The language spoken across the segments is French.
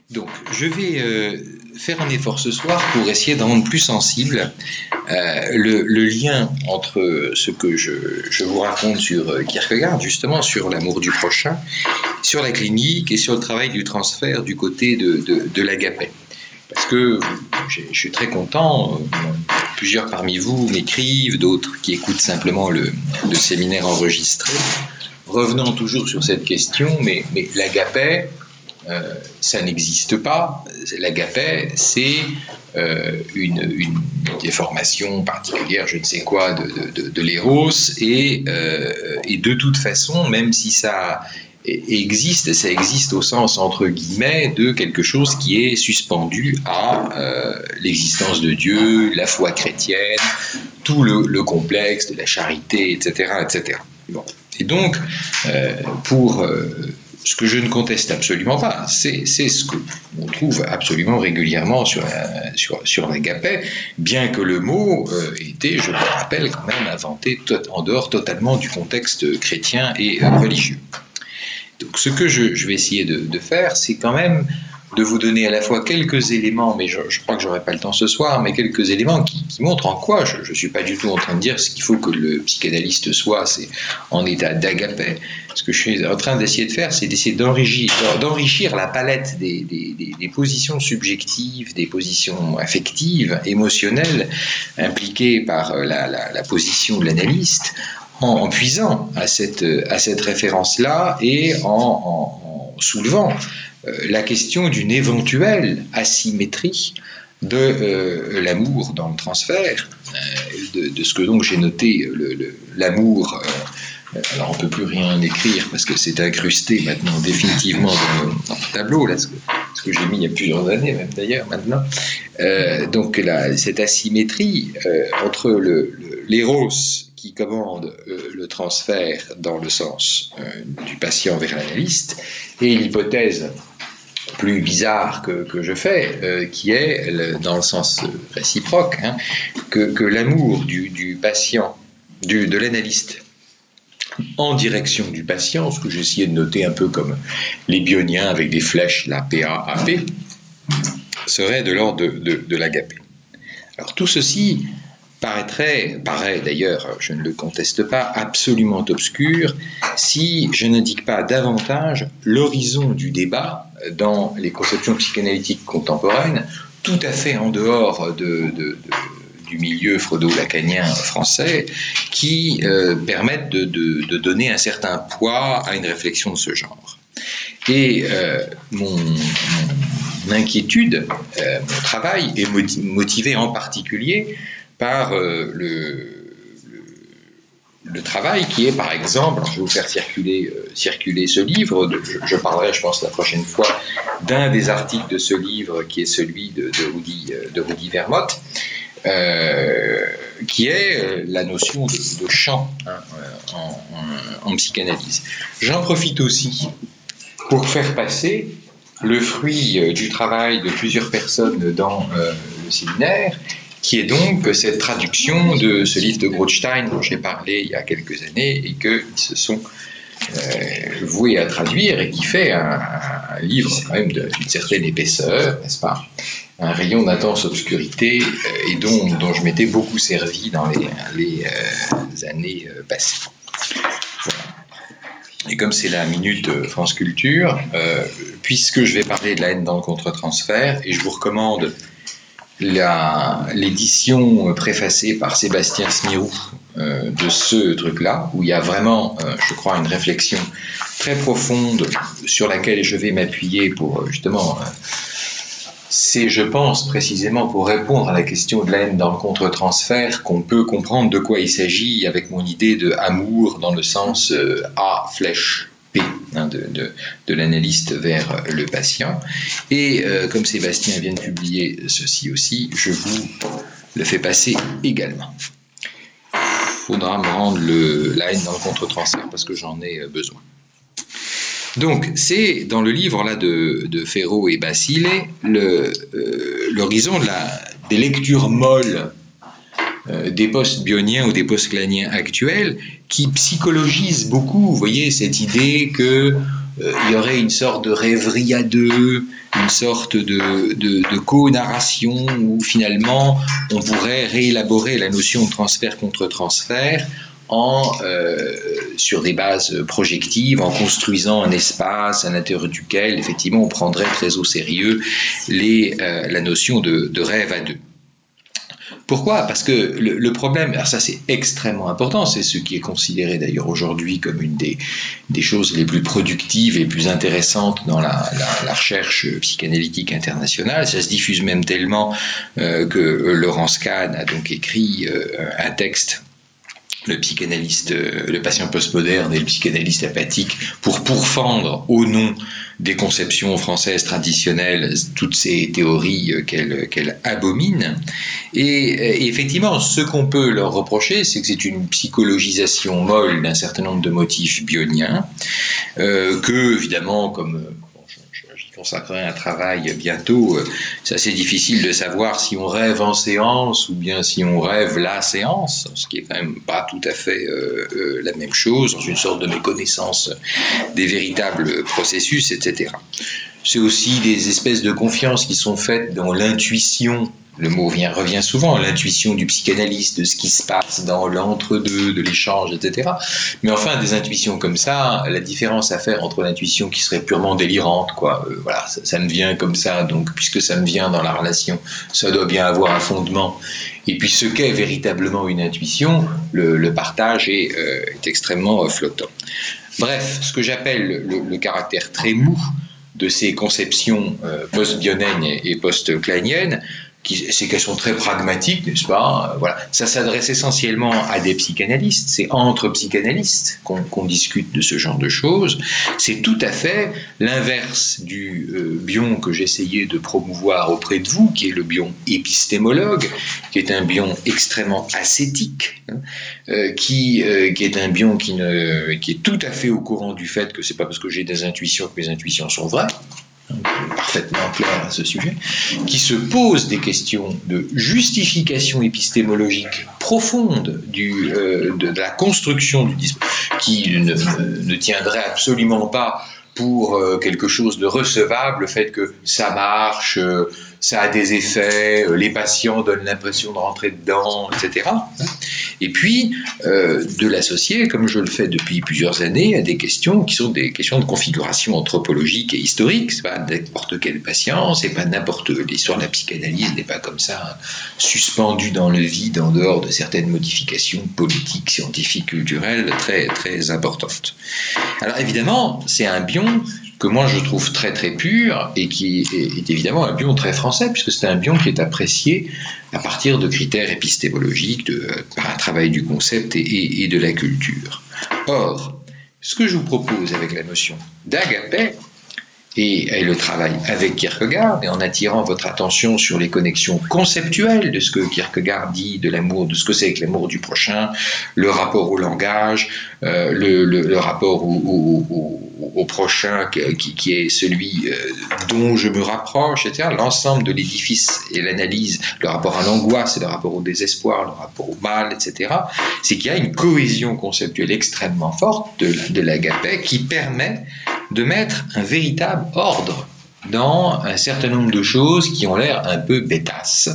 Donc, je vais faire un effort ce soir pour essayer de rendre plus sensible le lien entre ce que je vous raconte sur Kierkegaard, justement sur l'amour du prochain, sur la clinique et sur le travail du transfert du côté de l'agapé. Parce que je suis très content, plusieurs parmi vous m'écrivent, d'autres qui écoutent simplement le séminaire enregistré, revenant toujours sur cette question, mais l'agapé, ça n'existe pas. L'agapé, c'est une déformation particulière, je ne sais quoi, de l'éros, et de toute façon, même si ça existe au sens entre guillemets de quelque chose qui est suspendu à l'existence de Dieu, la foi chrétienne, tout le complexe de la charité, etc., etc. Bon. Et donc, pour ce que je ne conteste absolument pas, c'est ce qu'on trouve absolument régulièrement sur l'agapé, bien que le mot ait été, je le rappelle, quand même inventé en dehors totalement du contexte chrétien et religieux. Donc ce que je vais essayer de faire, c'est quand même de vous donner à la fois quelques éléments, mais je crois que j'aurai pas le temps ce soir, mais quelques éléments qui montrent en quoi je suis pas du tout en train de dire ce qu'il faut que le psychanalyste soit, c'est en état d'agapé. Ce que je suis en train d'essayer de faire, c'est d'essayer d'enrichir la palette des positions subjectives, des positions affectives, émotionnelles, impliquées par la position de l'analyste, en puisant à cette référence-là et en soulevant la question d'une éventuelle asymétrie de l'amour dans le transfert, de ce que donc j'ai noté, l'amour. Alors on ne peut plus rien écrire parce que c'est incrusté maintenant définitivement dans le tableau, là, ce que j'ai mis il y a plusieurs années même d'ailleurs maintenant. Donc cette asymétrie entre l'éros qui commande le transfert dans le sens du patient vers l'analyste et l'hypothèse plus bizarre que je fais, qui est dans le sens réciproque, hein, que l'amour du patient, de l'analyste en direction du patient, ce que j'ai essayé de noter un peu comme les bioniens avec des flèches, la PA, AP, serait de l'ordre de l'agapé. Alors tout ceci paraît d'ailleurs, je ne le conteste pas, absolument obscur si je n'indique pas davantage l'horizon du débat dans les conceptions psychanalytiques contemporaines, tout à fait en dehors du milieu freudo-lacanien français, qui permettent de donner un certain poids à une réflexion de ce genre. Et mon inquiétude, mon travail est motivé en particulier par le travail qui est, par exemple, alors je vais vous faire circuler ce livre, je parlerai, je pense, la prochaine fois, d'un des articles de ce livre, qui est celui de Rudy Vermote, qui est la notion de champ, hein, en psychanalyse. J'en profite aussi pour faire passer le fruit du travail de plusieurs personnes dans le séminaire, qui est donc cette traduction de ce livre de Grotstein dont j'ai parlé il y a quelques années et qu'ils se sont voués à traduire, et qui fait un livre quand même d'une certaine épaisseur, n'est-ce pas, un rayon d'intense obscurité, et dont je m'étais beaucoup servi dans les années passées. Voilà. Et comme c'est la minute France Culture, puisque je vais parler de la haine dans le contre-transfert, et je vous recommande l'édition préfacée par Sébastien Smirou de ce truc-là, où il y a vraiment, je crois, une réflexion très profonde sur laquelle je vais m'appuyer pour justement... c'est, je pense, précisément pour répondre à la question de la haine dans le contre-transfert qu'on peut comprendre de quoi il s'agit avec mon idée de amour dans le sens A flèche P, hein, de l'analyste vers le patient. Et comme Sébastien vient de publier ceci aussi, je vous le fais passer également. Il faudra me rendre la haine dans le contre-transfert parce que j'en ai besoin. Donc, c'est dans le livre là de Ferro et Basile l'horizon des lectures molles des post-bioniens ou des post-claniens actuels qui psychologisent beaucoup, vous voyez, cette idée que il y aurait une sorte de rêverie à deux, une sorte de co-narration où finalement on pourrait réélaborer la notion de transfert contre transfert sur des bases projectives, en construisant un espace à l'intérieur duquel effectivement on prendrait très au sérieux la notion de rêve à deux. Pourquoi ? Parce que le problème, alors ça c'est extrêmement important, c'est ce qui est considéré d'ailleurs aujourd'hui comme une des choses les plus productives et les plus intéressantes dans la recherche psychanalytique internationale. Ça se diffuse même tellement que Laurence Kahn a donc écrit un texte, le patient postmoderne et le psychanalyste apathique, pour pourfendre au nom des conceptions françaises traditionnelles toutes ces théories qu'elle abomine. Et effectivement, ce qu'on peut leur reprocher, c'est que c'est une psychologisation molle d'un certain nombre de motifs bioniens, que, évidemment, comme j'y consacrerai un travail bientôt, c'est assez difficile de savoir si on rêve en séance ou bien si on rêve la séance, ce qui est quand même pas tout à fait la même chose, dans une sorte de méconnaissance des véritables processus, etc. C'est aussi des espèces de confiance qui sont faites dans l'intuition. Le mot revient souvent, l'intuition du psychanalyste, de ce qui se passe dans l'entre-deux, de l'échange, etc. Mais enfin, des intuitions comme ça, la différence à faire entre l'intuition qui serait purement délirante, voilà, ça me vient comme ça, donc puisque ça me vient dans la relation, ça doit bien avoir un fondement. Et puis ce qu'est véritablement une intuition, le partage est extrêmement flottant. Bref, ce que j'appelle le caractère très mou de ces conceptions post-bioniennes et post-kleiniennes, c'est qu'elles sont très pragmatiques, n'est-ce pas ? Voilà. Ça s'adresse essentiellement à des psychanalystes, c'est entre psychanalystes qu'on discute de ce genre de choses. C'est tout à fait l'inverse du bion que j'essayais de promouvoir auprès de vous, qui est le bion épistémologue, qui est un bion extrêmement ascétique, qui est un bion qui est tout à fait au courant du fait que c'est pas parce que j'ai des intuitions que mes intuitions sont vraies, parfaitement clair à ce sujet, qui se pose des questions de justification épistémologique profonde de la construction du dispositif, qui ne tiendrait absolument pas pour quelque chose de recevable, le fait que ça marche, ça a des effets, les patients donnent l'impression de rentrer dedans, etc. Et puis, de l'associer, comme je le fais depuis plusieurs années, à des questions qui sont des questions de configuration anthropologique et historique. C'est pas n'importe quel patient, c'est pas n'importe... L'histoire de la psychanalyse n'est pas comme ça, suspendue dans le vide, en dehors de certaines modifications politiques, scientifiques, culturelles, très, très importantes. Alors évidemment, c'est un bion que moi je trouve très très pur et qui est évidemment un bion très français, puisque c'est un bion qui est apprécié à partir de critères épistémologiques, par un travail du concept et de la culture. Or, ce que je vous propose avec la notion d'agapé et le travail avec Kierkegaard, et en attirant votre attention sur les connexions conceptuelles de ce que Kierkegaard dit de l'amour, de ce que c'est que l'amour du prochain, le rapport au langage, le rapport au prochain qui est celui dont je me rapproche, etc. L'ensemble de l'édifice et l'analyse, le rapport à l'angoisse et le rapport au désespoir, le rapport au mal, etc. C'est qu'il y a une cohésion conceptuelle extrêmement forte de l'agapé qui permet de mettre un véritable ordre dans un certain nombre de choses qui ont l'air un peu bêtasses,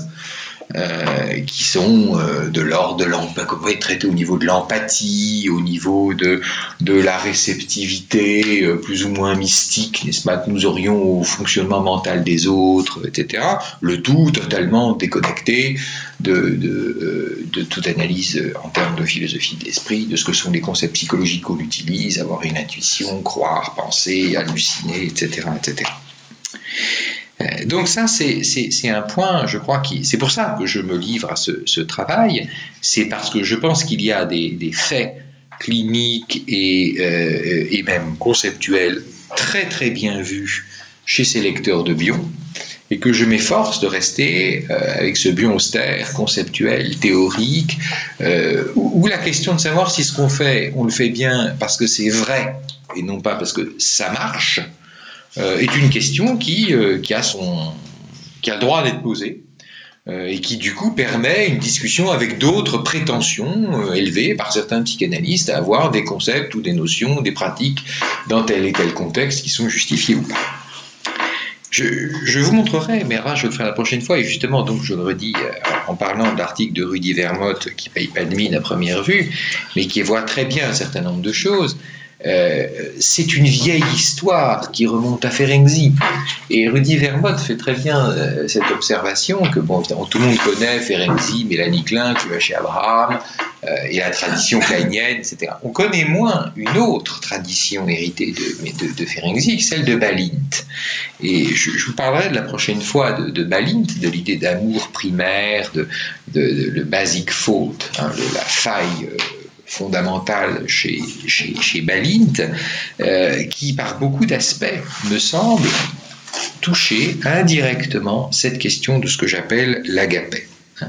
qui sont de l'ordre de l'empathie, qu'on pourrait traiter au niveau de l'empathie, au niveau de la réceptivité plus ou moins mystique, n'est-ce pas, que nous aurions au fonctionnement mental des autres, etc. Le tout totalement déconnecté de toute analyse en termes de philosophie de l'esprit, de ce que sont les concepts psychologiques qu'on utilise, avoir une intuition, croire, penser, halluciner, etc., etc. Donc ça, c'est un point, je crois, c'est pour ça que je me livre à ce travail, c'est parce que je pense qu'il y a des faits cliniques et même conceptuels très très bien vus chez ces lecteurs de bion, et que je m'efforce de rester avec ce bion austère, conceptuel, théorique, où la question de savoir si ce qu'on fait, on le fait bien parce que c'est vrai, et non pas parce que ça marche, est une question qui a le droit d'être posée, et qui du coup permet une discussion avec d'autres prétentions élevées par certains psychanalystes à avoir des concepts ou des notions, des pratiques dans tel et tel contexte qui sont justifiés ou pas. Je vous montrerai, mais je le ferai la prochaine fois, et justement, donc je le redis en parlant de l'article de Rudy Vermote qui ne paye pas de mine à première vue, mais qui voit très bien un certain nombre de choses. C'est une vieille histoire qui remonte à Ferenczi. Et Rudy Vermote fait très bien cette observation que, bon, tout le monde connaît Ferenczi, Mélanie Klein, qui va chez Abraham, et la tradition kleinienne, etc. On connaît moins une autre tradition héritée de Ferenczi, celle de Balint. Et je vous parlerai de la prochaine fois de Balint, de l'idée d'amour primaire, de le basic fault, la faille fondamentale chez Balint, qui par beaucoup d'aspects me semble toucher indirectement cette question de ce que j'appelle l'agapé.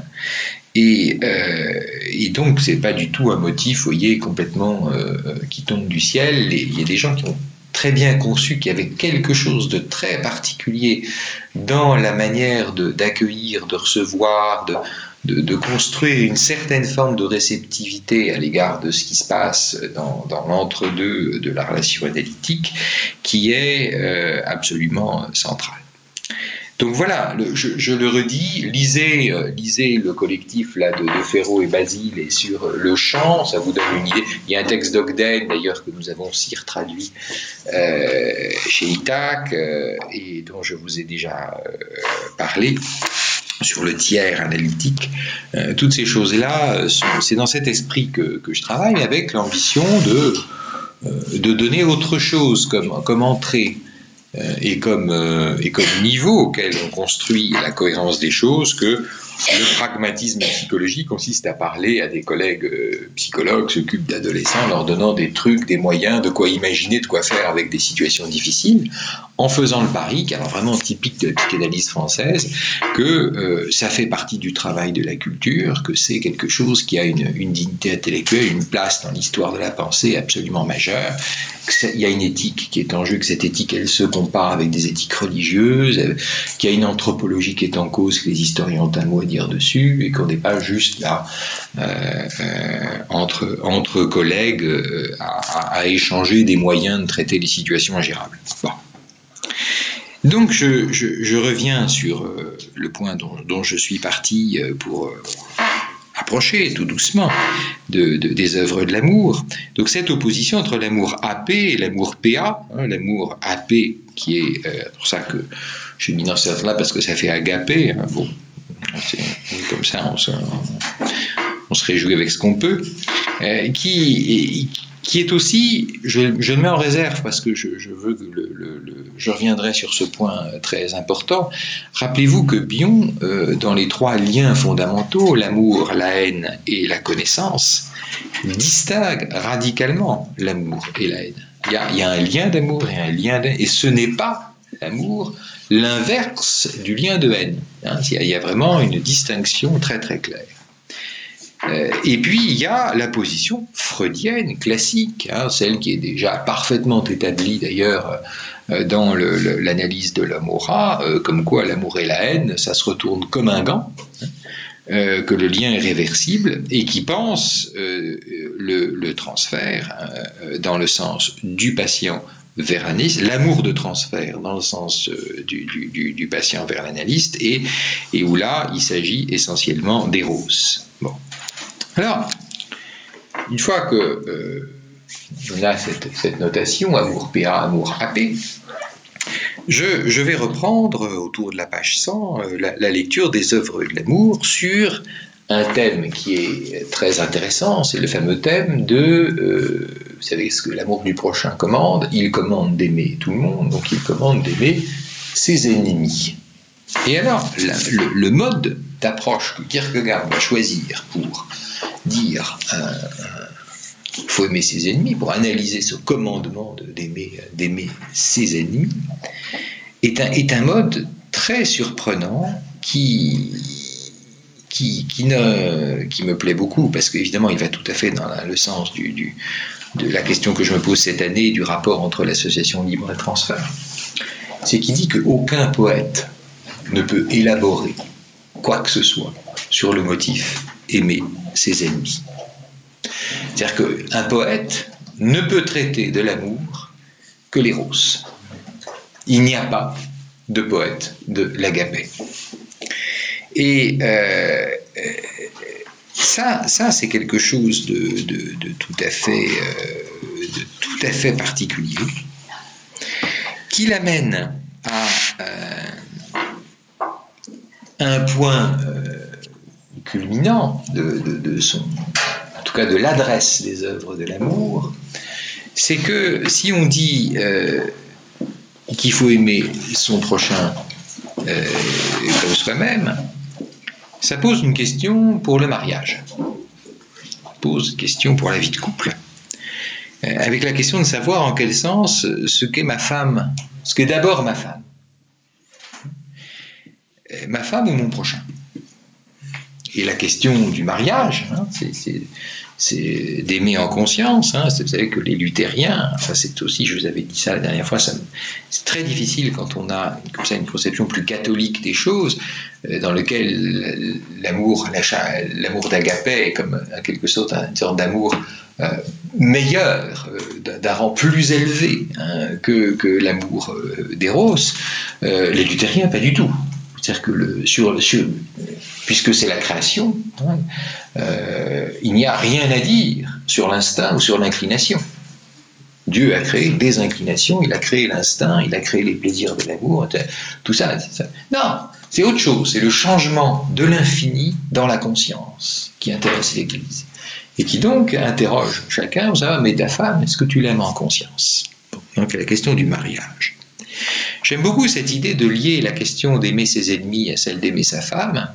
Et donc c'est pas du tout un motif, vous voyez, complètement qui tombe du ciel. Il y a des gens qui ont très bien conçu qu'il y avait quelque chose de très particulier dans la manière d'accueillir, de recevoir, de construire une certaine forme de réceptivité à l'égard de ce qui se passe dans l'entre-deux de la relation analytique, qui est absolument centrale. Donc voilà, je le redis, lisez le collectif là de Ferro et Basile et sur le chant, ça vous donne une idée. Il y a un texte d'Ogden d'ailleurs que nous avons aussi retraduit chez Itac et dont je vous ai déjà parlé sur le tiers analytique. Toutes ces choses-là, c'est dans cet esprit que je travaille, avec l'ambition de donner autre chose comme entrée et comme niveau auquel on construit la cohérence des choses, que le pragmatisme psychologique consiste à parler à des collègues psychologues qui s'occupent d'adolescents, leur donnant des trucs, des moyens, de quoi imaginer, de quoi faire avec des situations difficiles, en faisant le pari, qui est alors vraiment typique de la psychanalyse française, que ça fait partie du travail de la culture, que c'est quelque chose qui a une dignité intellectuelle, une place dans l'histoire de la pensée absolument majeure, qu'il y a une éthique qui est en jeu, que cette éthique, elle se compare avec des éthiques religieuses, qu'il y a une anthropologie qui est en cause, que les historiens ont un mot à dire dessus, et qu'on n'est pas juste là entre collègues à échanger des moyens de traiter les situations ingérables. Bon. Donc je reviens sur le point dont je suis parti pour approcher tout doucement des œuvres de l'amour. Donc cette opposition entre l'amour AP et l'amour PA, l'amour AP qui est pour ça que j'ai mis dans ce là parce que ça fait agapé, bon, c'est comme ça, on se réjouit avec ce qu'on peut, qui est aussi, je le mets en réserve parce que je veux que je reviendrai sur ce point très important. Rappelez-vous que Bion, dans les trois liens fondamentaux, l'amour, la haine et la connaissance, distingue radicalement l'amour et la haine. Il y a un lien d'amour et un lien de haine, et ce n'est pas l'amour l'inverse du lien de haine. Il y a vraiment une distinction très très claire. Et puis il y a la position freudienne classique, celle qui est déjà parfaitement établie d'ailleurs dans l'analyse de l'Amora, comme quoi l'amour et la haine, ça se retourne comme un gant, que le lien est réversible, et qui pense le transfert dans le sens du patient vers l'analyste, l'amour de transfert dans le sens du patient vers l'analyste, et où là il s'agit essentiellement d'éros. Bon. Alors, une fois que on a cette notation, amour PA, amour AP, je vais reprendre autour de la page 100 la lecture des œuvres de l'amour sur un thème qui est très intéressant, c'est le fameux thème de, vous savez ce que l'amour du prochain commande, il commande d'aimer tout le monde, donc il commande d'aimer ses ennemis. Et alors, le mode d'approche que Kierkegaard va choisir pour dire qu'il faut aimer ses ennemis, pour analyser ce commandement d'aimer ses ennemis, est un mode très surprenant qui me plaît beaucoup, parce qu'évidemment il va tout à fait dans le sens de la question que je me pose cette année, du rapport entre l'association libre et transfert. C'est qu'il dit qu'aucun poète ne peut élaborer quoi que ce soit sur le motif aimer ses ennemis. C'est-à-dire qu'un poète ne peut traiter de l'amour que l'éros. Il n'y a pas de poète de l'agapé. Et ça c'est quelque chose de tout à fait particulier, qui l'amène à un point culminant de son, en tout cas de l'adresse des œuvres de l'amour. C'est que si on dit qu'il faut aimer son prochain comme soi-même, ça pose une question pour le mariage, ça pose une question pour la vie de couple, avec la question de savoir en quel sens ce qu'est ma femme, ce qu'est d'abord ma femme ou mon prochain. Et la question du mariage, c'est d'aimer en conscience. Vous savez que les luthériens, ça c'est aussi, je vous avais dit ça la dernière fois, c'est très difficile quand on a comme ça une conception plus catholique des choses, dans lequel l'amour d'agapé est comme en quelque sorte une sorte d'amour meilleur, d'un rang plus élevé que l'amour d'éros. Les luthériens, pas du tout. C'est-à-dire que puisque c'est la création, il n'y a rien à dire sur l'instinct ou sur l'inclination. Dieu a créé des inclinations, il a créé l'instinct, il a créé les plaisirs de l'amour, tout ça. Non, c'est autre chose, c'est le changement de l'infini dans la conscience qui intéresse l'Église. Et qui donc interroge chacun, vous savez, mais ta femme, est-ce que tu l'aimes en conscience? Donc la question du mariage. J'aime beaucoup cette idée de lier la question d'aimer ses ennemis à celle d'aimer sa femme.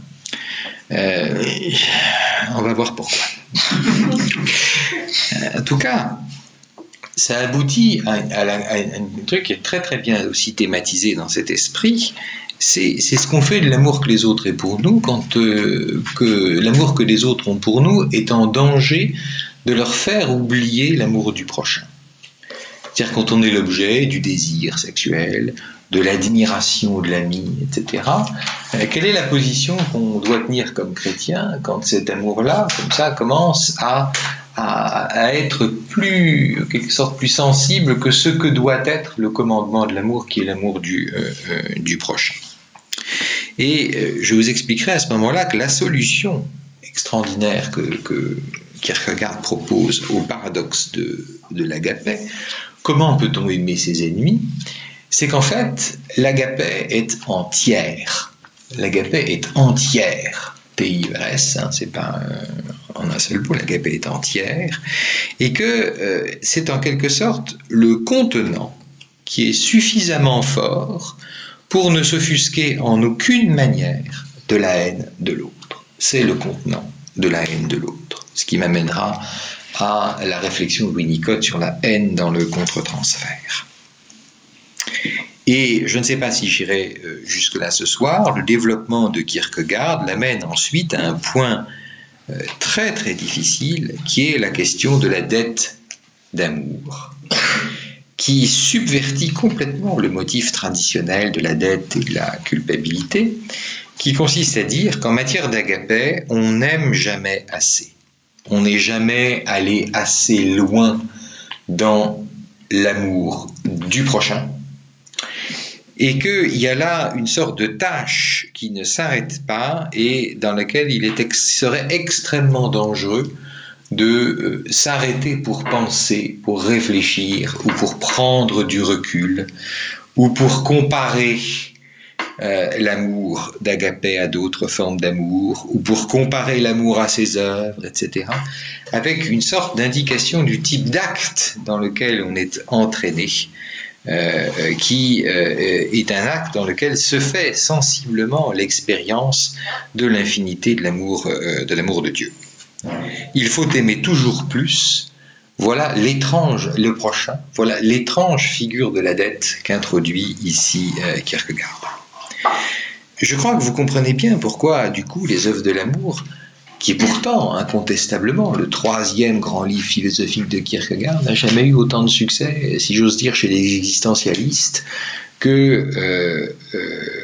On va voir pourquoi. En tout cas, ça aboutit à un truc qui est très très bien aussi thématisé dans cet esprit. C'est ce qu'on fait de l'amour que les autres aient pour nous quand que l'amour que les autres ont pour nous est en danger de leur faire oublier l'amour du prochain. C'est-à-dire quand on est l'objet du désir sexuel, de l'admiration de l'ami, etc. Quelle est la position qu'on doit tenir comme chrétien quand cet amour-là, comme ça, commence à être plus, en quelque sorte, plus sensible que ce que doit être le commandement de l'amour, qui est l'amour du prochain. Et je vous expliquerai à ce moment-là que la solution extraordinaire que Kierkegaard propose au paradoxe de l'agapé, comment peut-on aimer ses ennemis? C'est qu'en fait, l'agapé est entière. L'agapé est entière. T-I-R-S, c'est pas en un seul mot, l'agapé est entière. Et que c'est en quelque sorte le contenant qui est suffisamment fort pour ne s'offusquer en aucune manière de la haine de l'autre. C'est le contenant de la haine de l'autre. Ce qui m'amènera à la réflexion de Winnicott sur la haine dans le contre-transfert. Et je ne sais pas si j'irai jusque-là ce soir, le développement de Kierkegaard l'amène ensuite à un point très très difficile, qui est la question de la dette d'amour, qui subvertit complètement le motif traditionnel de la dette et de la culpabilité, qui consiste à dire qu'en matière d'agapé, on n'aime jamais assez. On n'est jamais allé assez loin dans l'amour du prochain, et qu'il y a là une sorte de tâche qui ne s'arrête pas et dans laquelle il serait extrêmement dangereux de s'arrêter pour penser, pour réfléchir, ou pour prendre du recul, ou pour comparer l'amour d'agapé à d'autres formes d'amour, ou pour comparer l'amour à ses œuvres, etc., avec une sorte d'indication du type d'acte dans lequel on est entraîné, qui est un acte dans lequel se fait sensiblement l'expérience de l'infinité de l'amour de Dieu. Il faut aimer toujours plus. Voilà le prochain, voilà l'étrange figure de la dette qu'introduit ici Kierkegaard. Je crois que vous comprenez bien pourquoi, du coup, les œuvres de l'amour, qui est pourtant incontestablement le troisième grand livre philosophique de Kierkegaard, n'a jamais eu autant de succès, si j'ose dire, chez les existentialistes, que le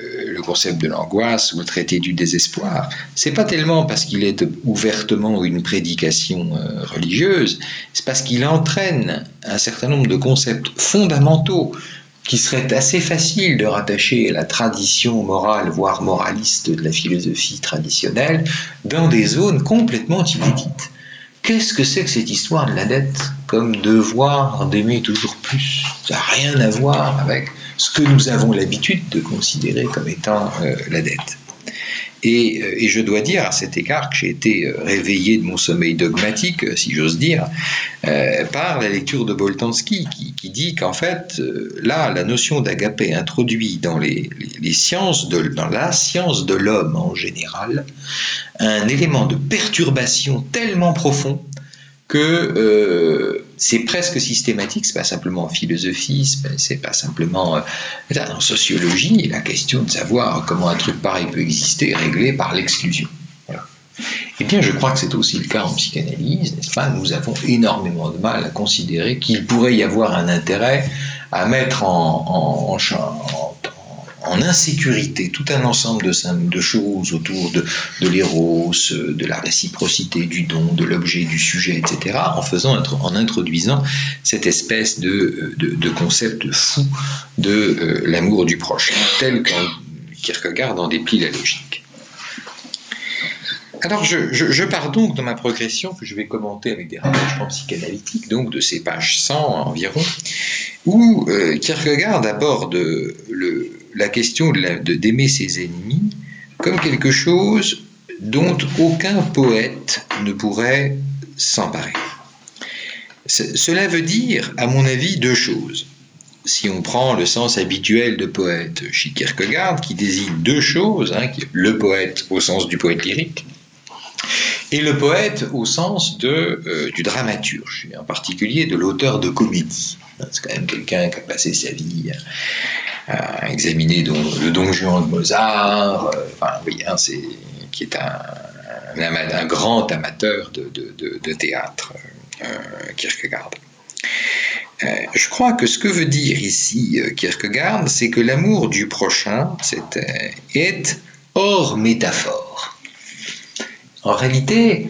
concept de l'angoisse ou le traité du désespoir, c'est pas tellement parce qu'il est ouvertement une prédication religieuse, c'est parce qu'il entraîne un certain nombre de concepts fondamentaux qui seraient assez faciles de rattacher à la tradition morale, voire moraliste de la philosophie traditionnelle, dans des zones complètement inédites. Qu'est-ce que c'est que cette histoire de la dette comme devoir d'aimer toujours plus? Ça n'a rien à voir avec ce que nous avons l'habitude de considérer comme étant la dette. Et je dois dire à cet égard que j'ai été réveillé de mon sommeil dogmatique, si j'ose dire, par la lecture de Boltanski, qui dit qu'en fait, là, la notion d'agapé introduit dans dans la science de l'homme en général, un élément de perturbation tellement profond que c'est presque systématique, c'est pas simplement en philosophie, c'est pas simplement en sociologie, la question de savoir comment un truc pareil peut exister est réglée par l'exclusion. Voilà. Eh bien, je crois que c'est aussi le cas en psychanalyse, n'est-ce pas? Nous avons énormément de mal à considérer qu'il pourrait y avoir un intérêt à mettre en insécurité tout un ensemble de choses autour de l'éros, de la réciprocité, du don, de l'objet, du sujet, etc., en introduisant cette espèce de concept fou de l'amour du prochain, tel qu'en Kierkegaard en déplie la logique. Alors, je pars donc dans ma progression que je vais commenter avec des rapprochements psychanalytiques, donc de ces pages 100 environ, où Kierkegaard aborde la question d'aimer ses ennemis comme quelque chose dont aucun poète ne pourrait s'emparer. Cela veut dire, à mon avis, deux choses. Si on prend le sens habituel de poète chez Kierkegaard, qui désigne deux choses, le poète au sens du poète lyrique, et le poète au sens du dramaturge, en particulier de l'auteur de comédie. C'est quand même quelqu'un qui a passé sa vie à examiner le Don Juan de Mozart, qui est un grand amateur de théâtre, Kierkegaard. Je crois que ce que veut dire ici Kierkegaard, c'est que l'amour du prochain est hors métaphore. En réalité,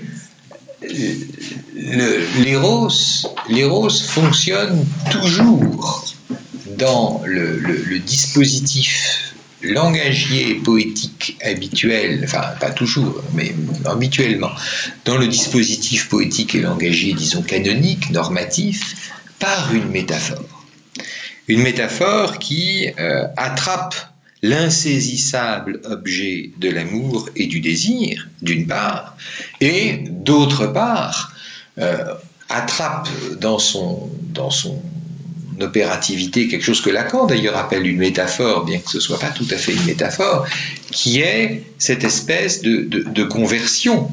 l'éros fonctionne toujours dans le dispositif langagier poétique habituel, enfin pas toujours, mais habituellement, dans le dispositif poétique et langagier, disons canonique, normatif, par une métaphore. Une métaphore qui attrape l'insaisissable objet de l'amour et du désir, d'une part, et d'autre part, attrape dans son opérativité quelque chose que Lacan d'ailleurs appelle une métaphore, bien que ce ne soit pas tout à fait une métaphore, qui est cette espèce de conversion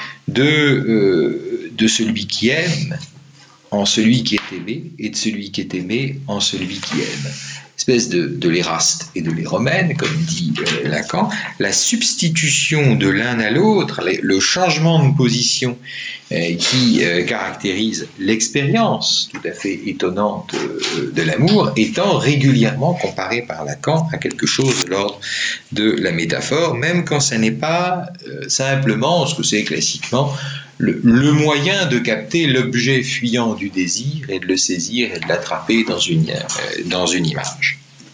de celui qui aime en celui qui est aimé, et de celui qui est aimé en celui qui aime. Espèce de l'éraste et de l'éromène, comme dit Lacan, la substitution de l'un à l'autre, le changement de position qui caractérise l'expérience tout à fait étonnante de l'amour, étant régulièrement comparé par Lacan à quelque chose de l'ordre de la métaphore, même quand ça n'est pas simplement ce que c'est classiquement le moyen de capter l'objet fuyant du désir et de le saisir et de l'attraper dans une image.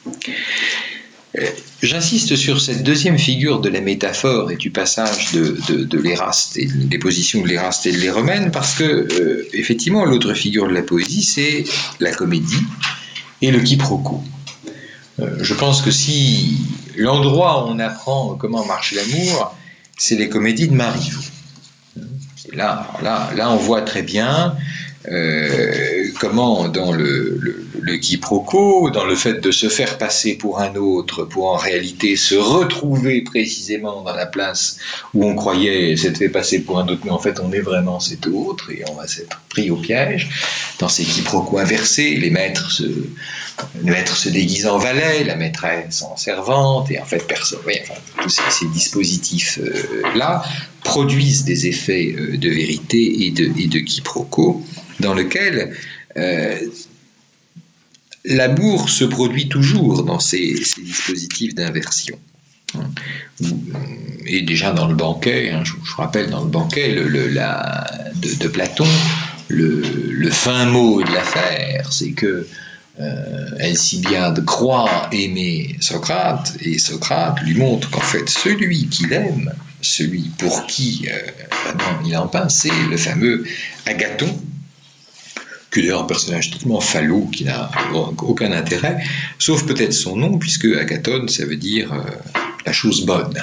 J'insiste sur cette deuxième figure de la métaphore et du passage de l'éraste et des positions de l'éraste et de l'éromène parce que, effectivement, l'autre figure de la poésie, c'est la comédie et le quiproquo. Je pense que si l'endroit où on apprend comment marche l'amour, c'est les comédies de Marivaux. Là, on voit très bien comment dans le quiproquo, dans le fait de se faire passer pour un autre, pour en réalité se retrouver précisément dans la place où on croyait s'être fait passer pour un autre, mais en fait on est vraiment cet autre et on va s'être pris au piège. Dans ces quiproquos inversés, le maître se déguise en valet, la maîtresse en servante, et en fait personne. Oui, enfin, tous ces dispositifs-là produisent des effets de vérité et de quiproquo dans lequel l'amour se produit toujours dans ces dispositifs d'inversion. Et déjà dans le banquet, je vous rappelle, dans le banquet de Platon, le fin mot de l'affaire, c'est que Alcibiade croit aimer Socrate, et Socrate lui montre qu'en fait celui qu'il aime, celui pour qui vraiment il en peint, c'est le fameux Agathon, qui est d'ailleurs un personnage totalement falot, qui n'a aucun intérêt, sauf peut-être son nom, puisque Agathon, ça veut dire la chose bonne,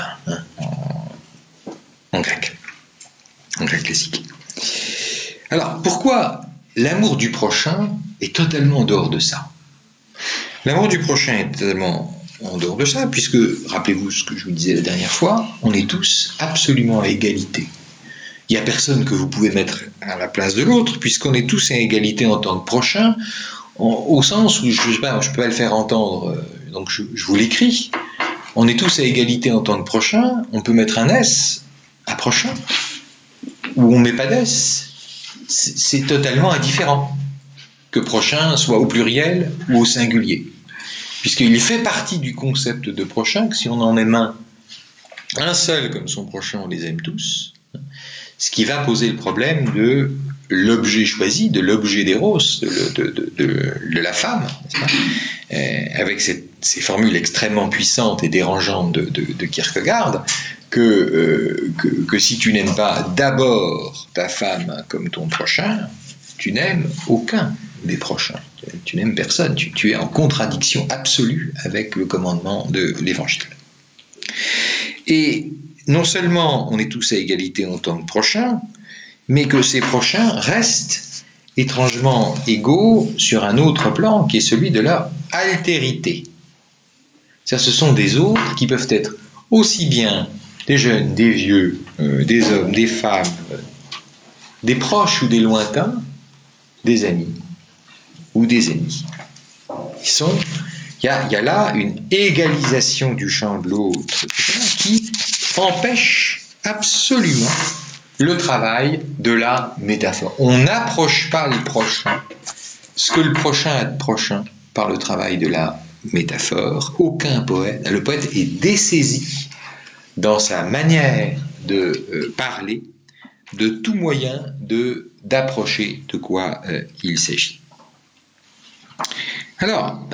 en grec classique. Alors, pourquoi l'amour du prochain est totalement en dehors de ça? L'amour du prochain est totalement en dehors de ça, puisque, rappelez-vous ce que je vous disais la dernière fois, on est tous absolument à égalité. Il n'y a personne que vous pouvez mettre à la place de l'autre, puisqu'on est tous à égalité en tant que prochain, au sens où, je ne sais pas, je peux pas le faire entendre, donc je vous l'écris. On est tous à égalité en tant que prochain, on peut mettre un S à prochain, ou on ne met pas d'S. C'est totalement indifférent que prochain soit au pluriel ou au singulier, puisqu'il fait partie du concept de prochain, que si on en aime un seul comme son prochain, on les aime tous, ce qui va poser le problème de l'objet choisi, de l'objet d'éros, de la femme, avec ces formules extrêmement puissantes et dérangeantes de Kierkegaard, que si tu n'aimes pas d'abord ta femme comme ton prochain, tu n'aimes aucun des prochains. Tu n'aimes personne. Tu es en contradiction absolue avec le commandement de l'Évangile. Et non seulement on est tous à égalité en tant que prochains, mais que ces prochains restent étrangement égaux sur un autre plan qui est celui de leur altérité. Ça, ce sont des autres qui peuvent être aussi bien des jeunes, des vieux, des hommes, des femmes, des proches ou des lointains, des amis ou des ennemis. Il y a là une égalisation du champ de l'autre qui empêche absolument le travail de la métaphore. On n'approche pas le prochain, ce que le prochain a de prochain, par le travail de la métaphore. Aucun poète, le poète est dessaisi dans sa manière de parler de tout moyen d'approcher de quoi il s'agit. Alors,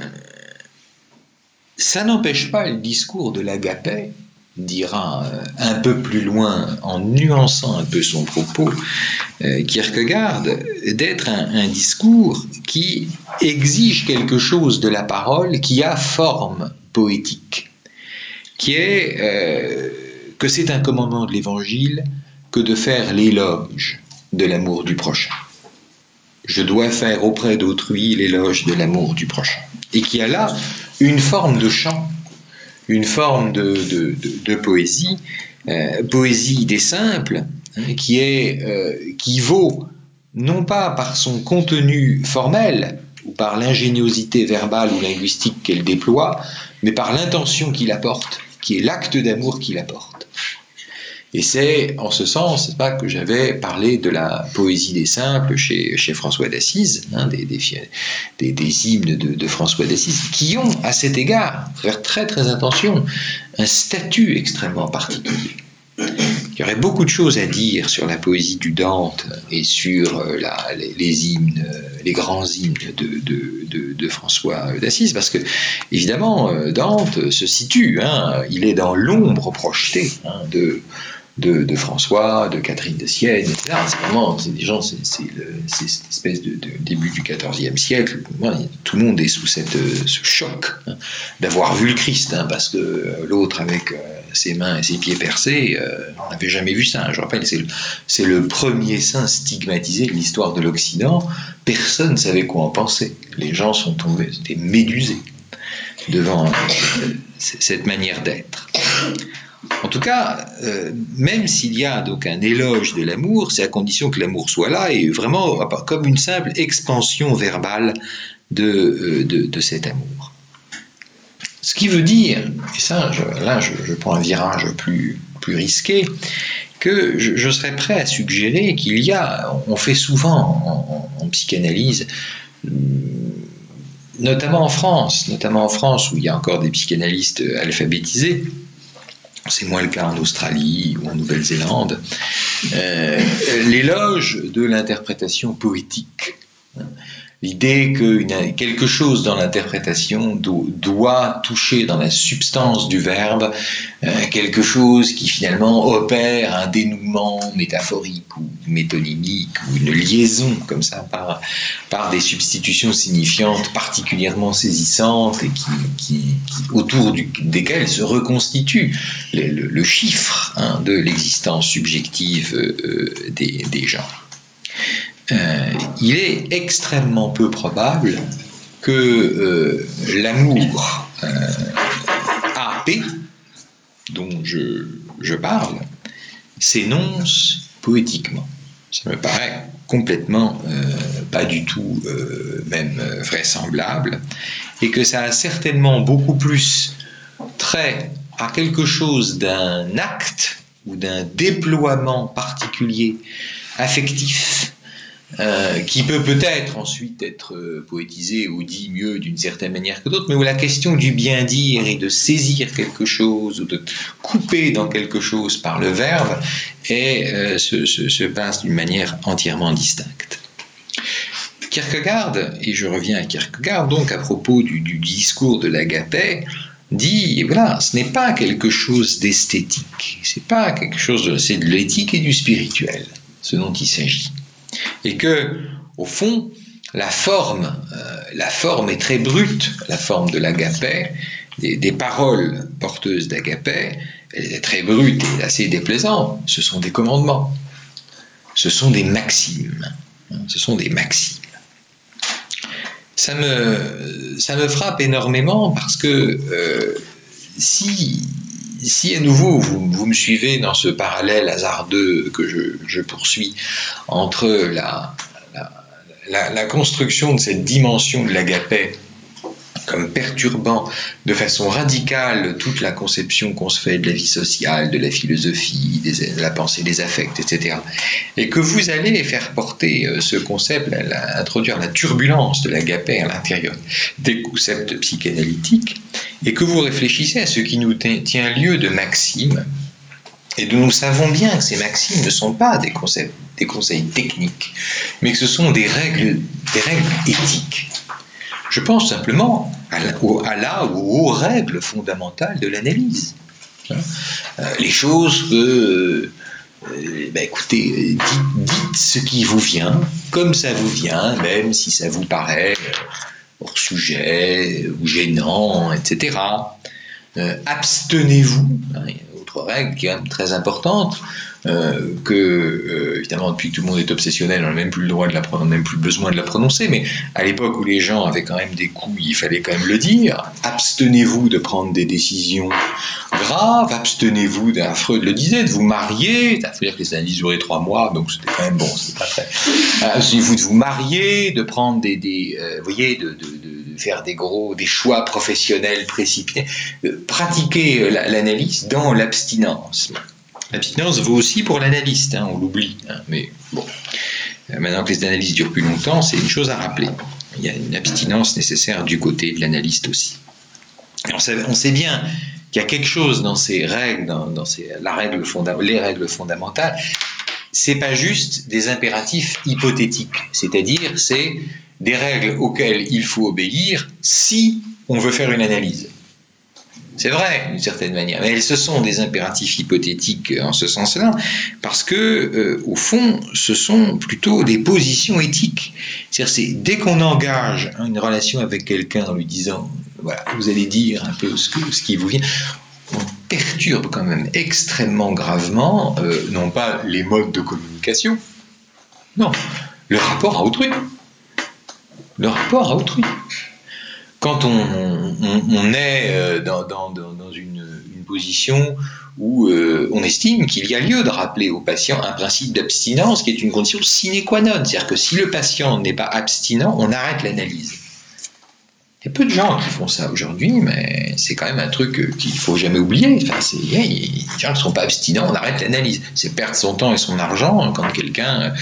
ça n'empêche pas le discours de l'agapé, dira un peu plus loin, en nuançant un peu son propos, Kierkegaard, d'être un discours qui exige quelque chose de la parole qui a forme poétique, qui est que c'est un commandement de l'Évangile que de faire l'éloge de l'amour du prochain. Je dois faire auprès d'autrui l'éloge de l'amour du prochain. Et qui a là une forme de chant, une forme de poésie, poésie des simples, qui vaut non pas par son contenu formel ou par l'ingéniosité verbale ou linguistique qu'elle déploie, mais par l'intention qu'il apporte, qui est l'acte d'amour qu'il apporte. Et c'est en ce sens, c'est pas que j'avais parlé de la poésie des simples chez François d'Assise, des hymnes de François d'Assise, qui ont à cet égard, faire très très attention, un statut extrêmement particulier. Il y aurait beaucoup de choses à dire sur la poésie du Dante et sur les hymnes, les grands hymnes de François d'Assise, parce que évidemment Dante se situe, il est dans l'ombre projetée de François, de Catherine de Sienne, etc. C'est des gens, c'est cette espèce de début du XIVe siècle. Tout le monde est sous ce choc d'avoir vu le Christ, parce que l'autre avec ses mains et ses pieds percés, on n'avait jamais vu ça. Je rappelle, c'est le premier saint stigmatisé de l'histoire de l'Occident. Personne ne savait quoi en penser. Les gens sont tombés, étaient médusés devant cette manière d'être. En tout cas, même s'il y a donc un éloge de l'amour, c'est à condition que l'amour soit là et vraiment comme une simple expansion verbale de cet amour. Ce qui veut dire, et ça, je prends un virage plus risqué, que je serais prêt à suggérer qu'il y a, on fait souvent en psychanalyse, notamment en France où il y a encore des psychanalystes alphabétisés, c'est moins le cas en Australie ou en Nouvelle-Zélande, l'éloge de l'interprétation poétique. L'idée que quelque chose dans l'interprétation doit toucher dans la substance du verbe, quelque chose qui finalement opère un dénouement métaphorique ou métonymique ou une liaison comme ça par des substitutions signifiantes particulièrement saisissantes et qui autour desquelles se reconstitue le chiffre de l'existence subjective des gens. Il est extrêmement peu probable que l'amour AP, dont je parle, s'énonce poétiquement. Ça me paraît complètement pas du tout même vraisemblable, et que ça a certainement beaucoup plus trait à quelque chose d'un acte ou d'un déploiement particulier affectif qui peut peut-être ensuite être poétisé ou dit mieux d'une certaine manière que d'autres, mais où la question du bien dire et de saisir quelque chose ou de couper dans quelque chose par le verbe se passe d'une manière entièrement distincte. Kierkegaard, et je reviens à Kierkegaard donc à propos du discours de l'agapé, dit voilà, ce n'est pas quelque chose d'esthétique, c'est pas quelque chose, c'est de l'éthique et du spirituel, ce dont il s'agit. Et que, au fond, la forme est très brute, la forme de l'agapé, des paroles porteuses d'agapé, elle est très brute et assez déplaisante. Ce sont des commandements, ce sont des maximes, Ça me frappe énormément parce que si à nouveau vous me suivez dans ce parallèle hasardeux que je poursuis entre la construction de cette dimension de l'agapé comme perturbant de façon radicale toute la conception qu'on se fait de la vie sociale, de la philosophie, de la pensée des affects, etc. Et que vous allez faire porter ce concept, introduire la turbulence de l'agapé à l'intérieur des concepts psychanalytiques, et que vous réfléchissez à ce qui nous tient lieu de maximes, et dont nous savons bien que ces maximes ne sont pas des conseils techniques, mais que ce sont des règles éthiques. Je pense simplement aux règles fondamentales de l'analyse. Les choses que, écoutez, dites ce qui vous vient, comme ça vous vient, même si ça vous paraît hors sujet ou gênant, etc. Abstenez-vous, autre règle qui est quand même très importante, évidemment depuis que tout le monde est obsessionnel, on n'a même plus le droit on n'a même plus besoin de la prononcer, mais à l'époque où les gens avaient quand même des couilles, il fallait quand même le dire. Abstenez-vous de prendre des décisions graves, abstenez-vous, Freud le disait, de vous marier, il faut dire que les analyses duraient 3 mois, donc c'était quand même bon, c'était pas très. Abstenez-vous de vous marier, de prendre de faire des choix professionnels précipités, pratiquer l'analyse dans l'abstinence. L'abstinence vaut aussi pour l'analyste, on l'oublie, mais bon, maintenant que les analyses durent plus longtemps, c'est une chose à rappeler. Il y a une abstinence nécessaire du côté de l'analyste aussi. On sait bien qu'il y a quelque chose dans ces règles, les règles fondamentales, c'est pas juste des impératifs hypothétiques, c'est-à-dire c'est des règles auxquelles il faut obéir si on veut faire une analyse. C'est vrai, d'une certaine manière, mais ce sont des impératifs hypothétiques en ce sens-là, parce que, au fond, ce sont plutôt des positions éthiques. C'est-à-dire, dès qu'on engage une relation avec quelqu'un en lui disant, voilà, vous allez dire un peu ce qui vous vient, on perturbe quand même extrêmement gravement, non pas les modes de communication, non, le rapport à autrui. Quand on est dans une position où on estime qu'il y a lieu de rappeler au patient un principe d'abstinence qui est une condition sine qua non, c'est-à-dire que si le patient n'est pas abstinent, on arrête l'analyse. Il y a peu de gens qui font ça aujourd'hui, mais c'est quand même un truc qu'il ne faut jamais oublier. Enfin, les gens qui ne sont pas abstinents, on arrête l'analyse. C'est perdre son temps et son argent quand quelqu'un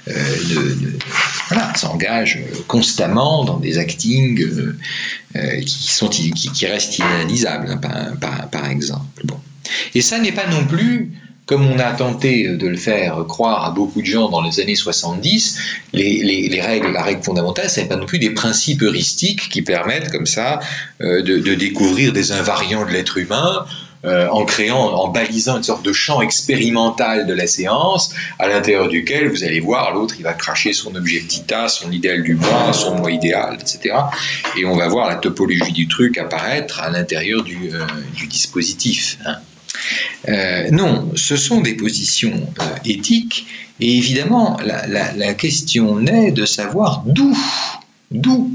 s'engage constamment dans des actings qui restent inanalysables, par exemple. Bon. Et ça n'est pas non plus, comme on a tenté de le faire croire à beaucoup de gens dans les années 70, les règles, la règle fondamentale, ce n'est pas non plus des principes heuristiques qui permettent comme ça de découvrir des invariants de l'être humain, en balisant une sorte de champ expérimental de la séance, à l'intérieur duquel vous allez voir l'autre, il va cracher son objectita, son idéal du moi, son moi idéal, etc. Et on va voir la topologie du truc apparaître à l'intérieur du dispositif. Non, ce sont des positions éthiques, et évidemment, la question naît de savoir d'où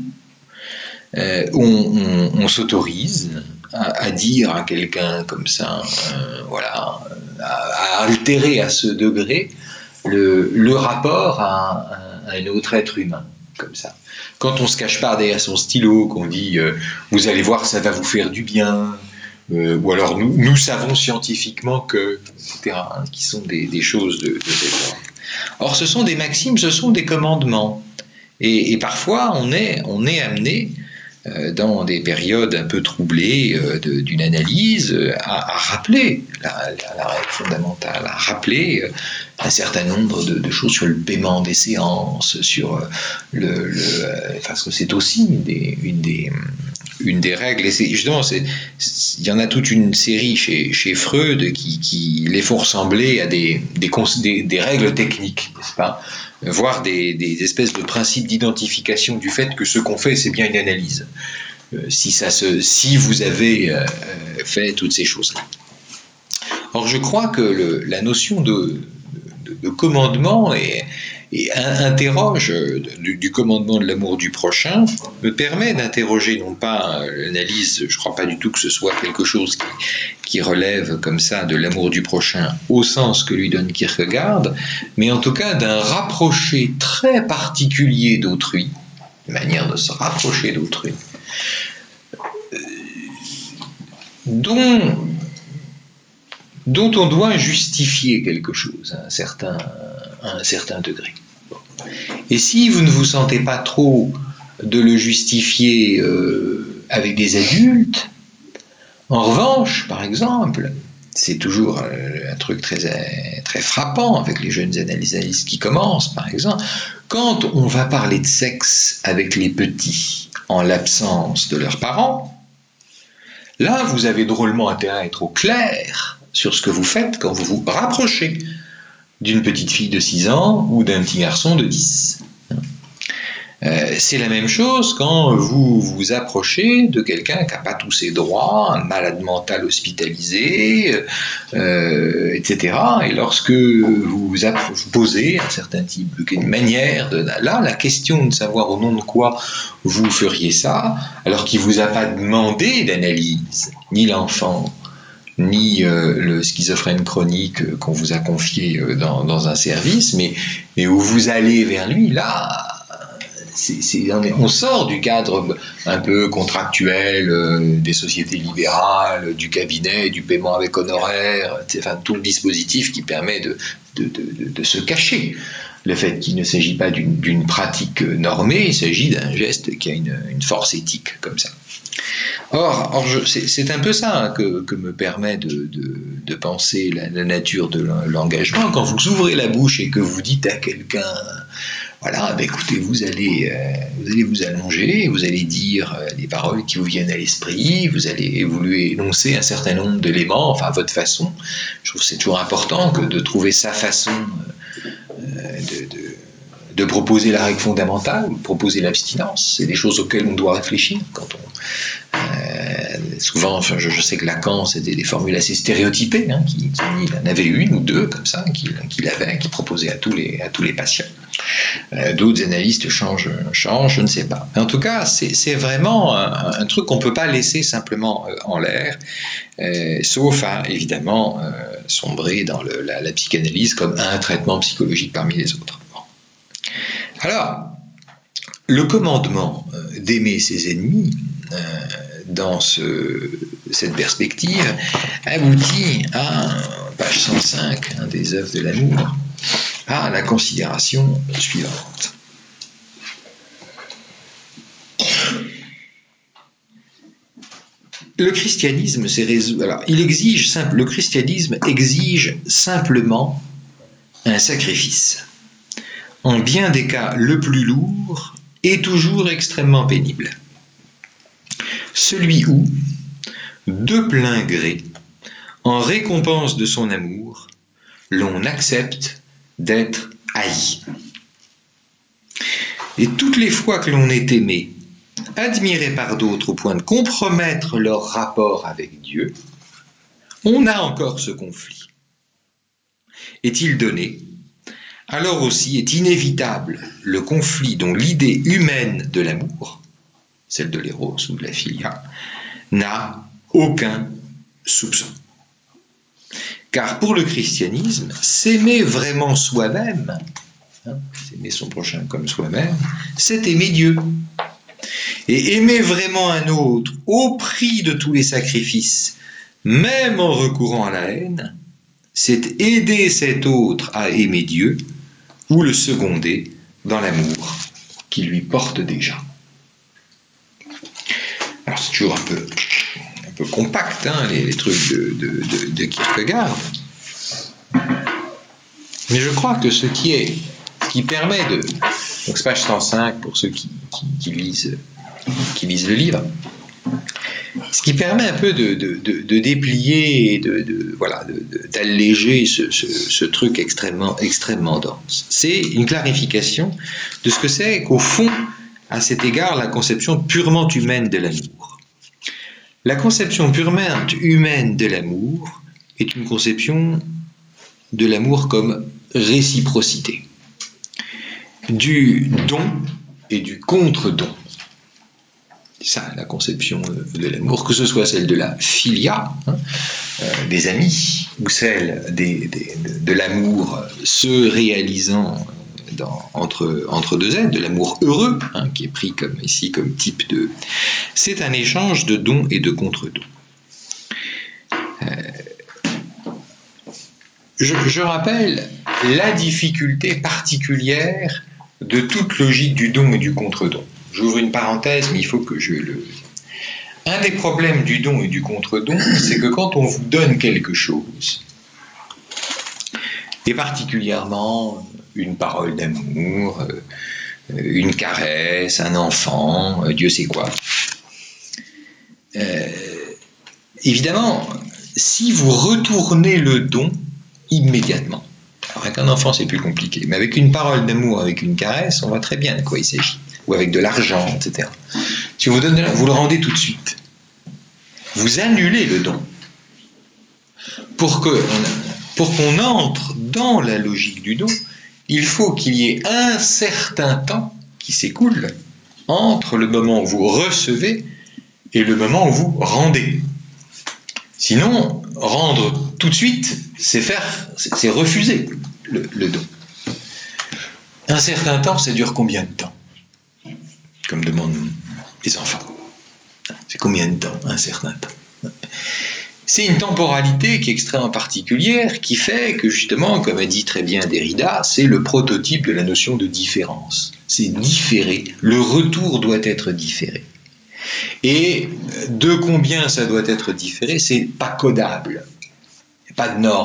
on s'autorise à dire à quelqu'un comme ça, voilà, à altérer à ce degré le rapport à un autre être humain, comme ça. Quand on se cache pas derrière son stylo, qu'on dit vous allez voir, ça va vous faire du bien, ou alors nous savons scientifiquement que, etc., hein, qui sont des choses de cet ordre. Or, ce sont des maximes, ce sont des commandements, et parfois on est amené dans des périodes un peu troublées d'une analyse, à rappeler la règle fondamentale, à rappeler un certain nombre de choses sur le paiement des séances, sur parce que c'est aussi une des règles, et justement, il y en a toute une série chez Freud qui les font ressembler à des règles techniques, n'est-ce pas ? Voire des espèces de principes d'identification du fait que ce qu'on fait, c'est bien une analyse. Si vous avez fait toutes ces choses-là. Or, je crois que la notion de commandement interroge du commandement de l'amour du prochain, me permet d'interroger non pas l'analyse, je ne crois pas du tout que ce soit quelque chose qui relève comme ça de l'amour du prochain au sens que lui donne Kierkegaard, mais en tout cas d'un rapproché très particulier d'autrui, une manière de se rapprocher d'autrui, dont on doit justifier quelque chose à un certain degré. Et si vous ne vous sentez pas trop de le justifier avec des adultes, en revanche, par exemple, c'est toujours un truc très, très frappant avec les jeunes analystes qui commencent, par exemple, quand on va parler de sexe avec les petits en l'absence de leurs parents, là, vous avez drôlement intérêt à être au clair sur ce que vous faites quand vous vous rapprochez d'une petite fille de 6 ans ou d'un petit garçon de 10. C'est la même chose quand vous vous approchez de quelqu'un qui n'a pas tous ses droits, un malade mental hospitalisé, etc. Et lorsque vous posez un certain type, une manière là, la question de savoir au nom de quoi vous feriez ça, alors qu'il ne vous a pas demandé d'analyse, ni l'enfant, ni le schizophrène chronique qu'on vous a confié dans un service, mais où vous allez vers lui, là, on sort du cadre un peu contractuel des sociétés libérales, du cabinet, du paiement avec honoraires, enfin tout le dispositif qui permet de se cacher. Le fait qu'il ne s'agit pas d'une pratique normée, il s'agit d'un geste qui a une force éthique comme ça. Or c'est un peu ça que me permet de penser la nature de l'engagement. Quand vous ouvrez la bouche et que vous dites à quelqu'un, voilà, ben écoutez, vous allez vous allonger, vous allez dire les paroles qui vous viennent à l'esprit, vous lui énoncer un certain nombre d'éléments, enfin à votre façon. Je trouve que c'est toujours important de trouver sa façon de proposer la règle fondamentale, de proposer l'abstinence. C'est des choses auxquelles on doit réfléchir quand souvent, enfin, je sais que Lacan, c'était des formules assez stéréotypées, il en avait une ou deux comme ça, qu'il proposait à tous les patients. D'autres analystes changent, je ne sais pas. Mais en tout cas, c'est vraiment un truc qu'on ne peut pas laisser simplement en l'air, sauf à, évidemment, sombrer dans la psychanalyse comme un traitement psychologique parmi les autres. Alors, le commandement d'aimer ses ennemis, dans cette perspective, aboutit à, page 105 des œuvres de l'amour, à la considération suivante. le christianisme, le christianisme exige simplement un sacrifice. En bien des cas, le plus lourd et toujours extrêmement pénible. Celui où, de plein gré, en récompense de son amour, l'on accepte d'être haï. Et toutes les fois que l'on est aimé, admiré par d'autres au point de compromettre leur rapport avec Dieu, on a encore ce conflit. Est-il donné? Alors aussi est inévitable le conflit dont l'idée humaine de l'amour, celle de l'éros ou de la philia, n'a aucun soupçon. Car pour le christianisme, s'aimer vraiment soi-même, s'aimer son prochain comme soi-même, c'est aimer Dieu. Et aimer vraiment un autre au prix de tous les sacrifices, même en recourant à la haine, c'est aider cet autre à aimer Dieu ou le seconder dans l'amour qu'il lui porte déjà. Alors c'est toujours un peu compact, les trucs de Kierkegaard. Mais je crois que ce qui permet de... Donc c'est page 105 pour ceux qui lisent le livre. Ce qui permet un peu de déplier et d'alléger ce truc extrêmement dense. C'est une clarification de ce que c'est qu'au fond, à cet égard, la conception purement humaine de l'amour. La conception purement humaine de l'amour est une conception de l'amour comme réciprocité, du don et du contre-don. C'est ça la conception de l'amour, que ce soit celle de la philia, des amis, ou celle de l'amour se réalisant entre deux êtres, de l'amour heureux, qui est pris ici comme type de... C'est un échange de dons et de contre-dons. Je rappelle la difficulté particulière de toute logique du don et du contre-don. J'ouvre une parenthèse, mais il faut que je le... Un des problèmes du don et du contre-don, c'est que quand on vous donne quelque chose, et particulièrement une parole d'amour, une caresse, un enfant, Dieu sait quoi, évidemment, si vous retournez le don immédiatement, alors avec un enfant c'est plus compliqué, mais avec une parole d'amour, avec une caresse, on voit très bien de quoi il s'agit. Ou avec de l'argent, etc. Si vous vous le rendez tout de suite, vous annulez le don. Pour qu'on entre dans la logique du don, il faut qu'il y ait un certain temps qui s'écoule entre le moment où vous recevez et le moment où vous rendez. Sinon, rendre tout de suite, c'est refuser le don. Un certain temps, ça dure combien de temps ? Comme demandent les enfants. C'est combien de temps? Un certain temps. C'est une temporalité qui est extrêmement particulière, qui fait que justement, comme a dit très bien Derrida, c'est le prototype de la notion de différence. C'est différé. Le retour doit être différé. Et de combien ça doit être différé, c'est pas codable. Il n'y a pas de norme.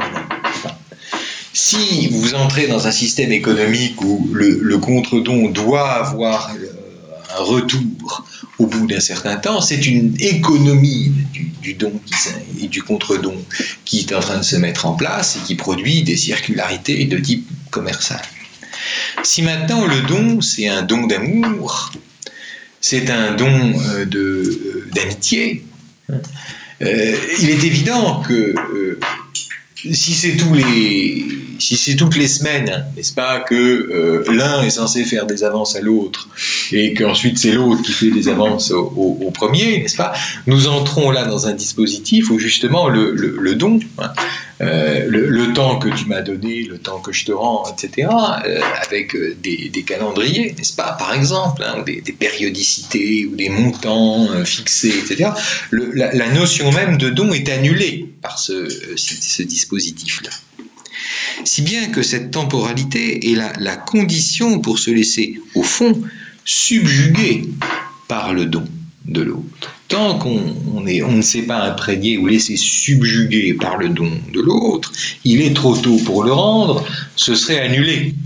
Si vous entrez dans un système économique où le contre-don doit avoir un retour au bout d'un certain temps, c'est une économie du don et du contre-don qui est en train de se mettre en place et qui produit des circularités de type commercial. Si maintenant le don, c'est un don d'amour, c'est un don d'amitié, il est évident que si c'est toutes les semaines, n'est-ce pas, que l'un est censé faire des avances à l'autre et qu'ensuite c'est l'autre qui fait des avances au premier, n'est-ce pas, nous entrons là dans un dispositif où justement le don, le temps que tu m'as donné, le temps que je te rends, etc., avec des calendriers, n'est-ce pas, par exemple, des périodicités ou des montants fixés, etc., la notion même de don est annulée par ce dispositif-là. Si bien que cette temporalité est la condition pour se laisser, au fond, subjuguer par le don de l'autre. Tant on ne s'est pas imprégné ou laissé subjuguer par le don de l'autre, il est trop tôt pour le rendre, ce serait annuler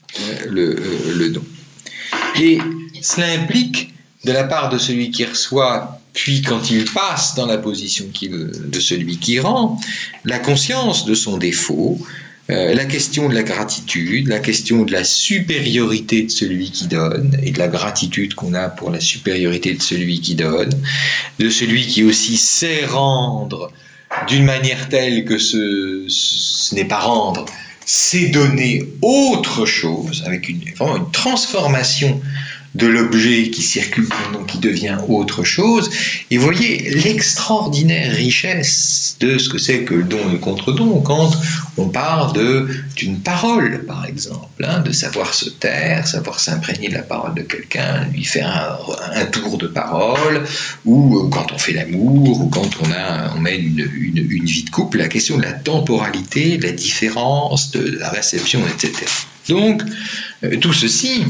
le don. Et cela implique, de la part de celui qui reçoit, puis quand il passe dans la position de celui qui rend, la conscience de son défaut, la question de la gratitude, la question de la supériorité de celui qui donne et de la gratitude qu'on a pour la supériorité de celui qui donne, de celui qui aussi sait rendre d'une manière telle que ce n'est pas rendre, c'est donner autre chose, avec vraiment une transformation de l'objet qui circule, donc qui devient autre chose. Et vous voyez l'extraordinaire richesse de ce que c'est que le don et le contre-don quand on parle d'une parole, par exemple, de savoir se taire, savoir s'imprégner de la parole de quelqu'un, lui faire un tour de parole, ou quand on fait l'amour, ou quand on mène une vie de couple, la question de la temporalité, de la différence, de la réception, etc. Donc, tout ceci,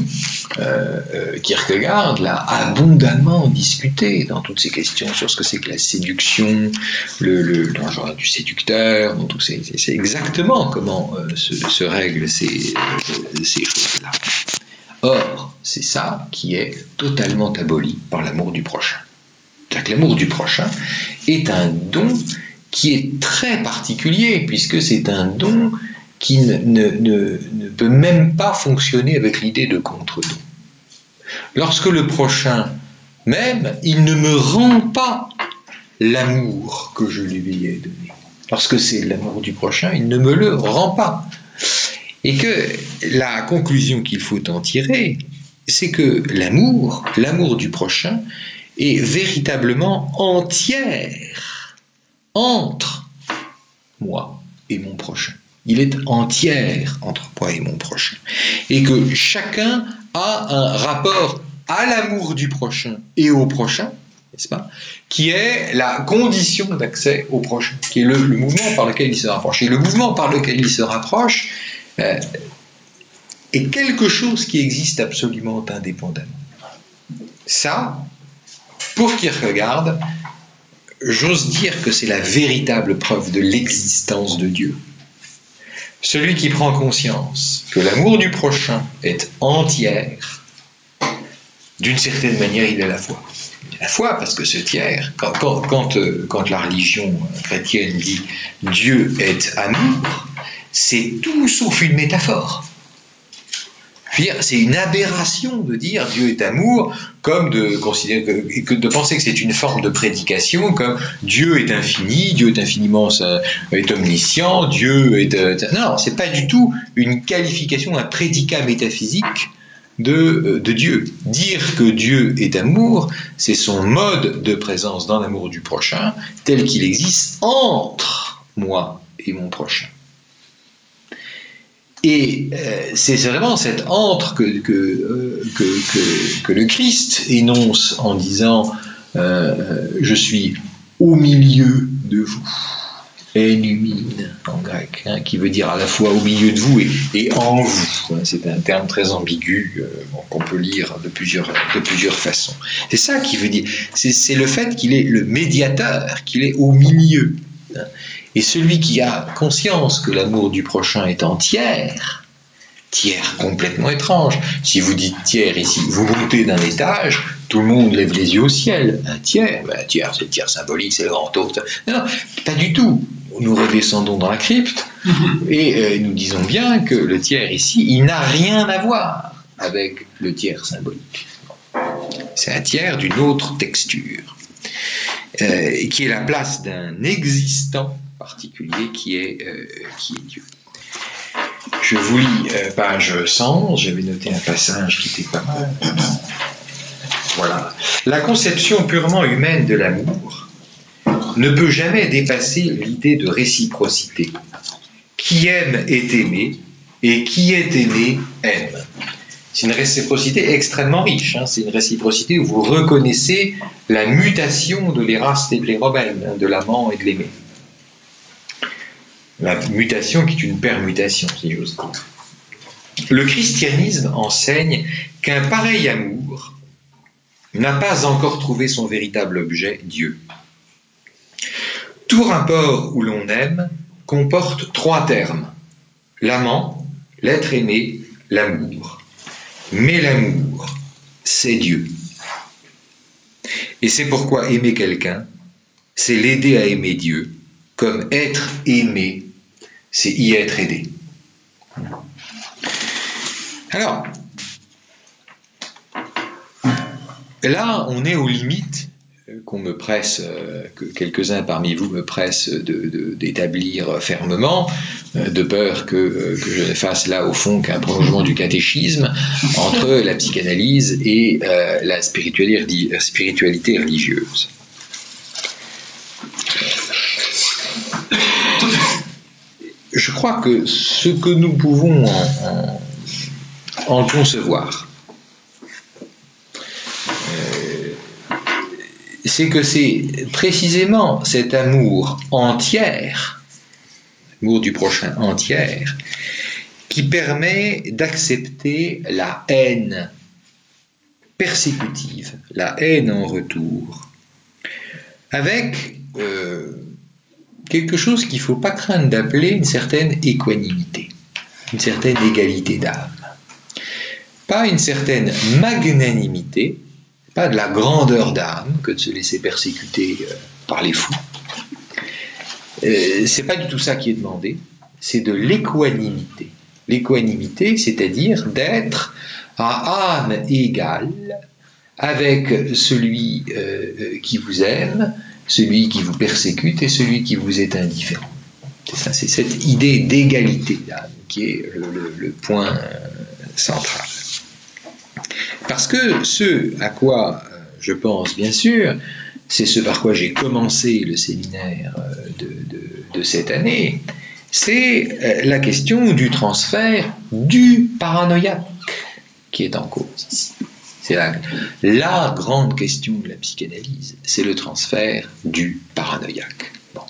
Kierkegaard l'a abondamment discuté dans toutes ces questions sur ce que c'est que la séduction, le genre du séducteur, donc c'est exactement comment se règlent ces choses-là. Or, c'est ça qui est totalement aboli par l'amour du prochain. C'est-à-dire que l'amour du prochain est un don qui est très particulier, puisque c'est un don qui ne peut même pas fonctionner avec l'idée de contre-don. Lorsque le prochain m'aime, il ne me rend pas l'amour que je lui ai donné. Lorsque c'est l'amour du prochain, il ne me le rend pas. Et que la conclusion qu'il faut en tirer, c'est que l'amour du prochain, est véritablement entière entre moi et mon prochain. Il est entière entre moi et mon prochain. Et que chacun a un rapport à l'amour du prochain et au prochain, n'est-ce pas, qui est la condition d'accès au prochain, qui est le mouvement par lequel il se rapproche. Et le mouvement par lequel il se rapproche est quelque chose qui existe absolument indépendamment. Ça, pour Kierkegaard, j'ose dire que c'est la véritable preuve de l'existence de Dieu. Celui qui prend conscience que l'amour du prochain est entière, d'une certaine manière, il est la foi. Il est la foi parce que ce tiers, quand la religion chrétienne dit Dieu est amour, c'est tout sauf une métaphore. C'est une aberration de dire Dieu est amour, comme de penser que c'est une forme de prédication, comme Dieu est infini, Dieu est infiniment est omniscient, Dieu est... Non, c'est pas du tout une qualification, un prédicat métaphysique de Dieu. Dire que Dieu est amour, c'est son mode de présence dans l'amour du prochain, tel qu'il existe entre moi et mon prochain. Et c'est vraiment cet entre que le Christ énonce en disant je suis au milieu de vous, enumine en grec, qui veut dire à la fois au milieu de vous et en vous. C'est un terme très ambigu qu'on peut lire de plusieurs façons. C'est ça qui veut dire, c'est le fait qu'il est le médiateur, qu'il est au milieu. Et celui qui a conscience que l'amour du prochain est entière, tiers complètement étrange. Si vous dites tiers ici, vous montez d'un étage, tout le monde lève les yeux au ciel. Un tiers, c'est le tiers symbolique, c'est le grand autre. Non, pas du tout. Nous redescendons dans la crypte et nous disons bien que le tiers ici, il n'a rien à voir avec le tiers symbolique. C'est un tiers d'une autre texture, qui est la place d'un existant particulier qui est Dieu. Je vous lis page 100, j'avais noté un passage qui était pas mal. Voilà. La conception purement humaine de l'amour ne peut jamais dépasser l'idée de réciprocité. Qui aime est aimé, et qui est aimé aime. C'est une réciprocité extrêmement riche. C'est une réciprocité où vous reconnaissez la mutation de l'eras et de l'eromen, de l'amant et de l'aimé. La mutation qui est une permutation, si j'ose dire. Le christianisme enseigne qu'un pareil amour n'a pas encore trouvé son véritable objet, Dieu. Tout rapport où l'on aime comporte 3 termes: l'amant, l'être aimé, l'amour. Mais l'amour, c'est Dieu. Et c'est pourquoi aimer quelqu'un, c'est l'aider à aimer Dieu, comme être aimé, c'est y être aidé. Alors, là, on est aux limites qu'on me presse, que quelques-uns parmi vous me pressent d'établir fermement, de peur que je ne fasse là au fond qu'un prolongement du catéchisme entre la psychanalyse et la spiritualité religieuse. Je crois que ce que nous pouvons en concevoir, c'est que c'est précisément cet amour entier, l'amour du prochain entier, qui permet d'accepter la haine persécutive, la haine en retour, avec quelque chose qu'il ne faut pas craindre d'appeler une certaine équanimité, une certaine égalité d'âme. Pas une certaine magnanimité, pas de la grandeur d'âme que de se laisser persécuter par les fous. C'est pas du tout ça qui est demandé, c'est de l'équanimité. L'équanimité, c'est-à-dire d'être à âme égale avec celui qui vous aime, celui qui vous persécute et celui qui vous est indifférent. C'est ça, c'est cette idée d'égalité d'âme qui est le point central. Parce que ce à quoi je pense, bien sûr, c'est ce par quoi j'ai commencé le séminaire de cette année, c'est la question du transfert du paranoïaque qui est en cause ici. C'est la grande question de la psychanalyse, c'est le transfert du paranoïaque. Bon.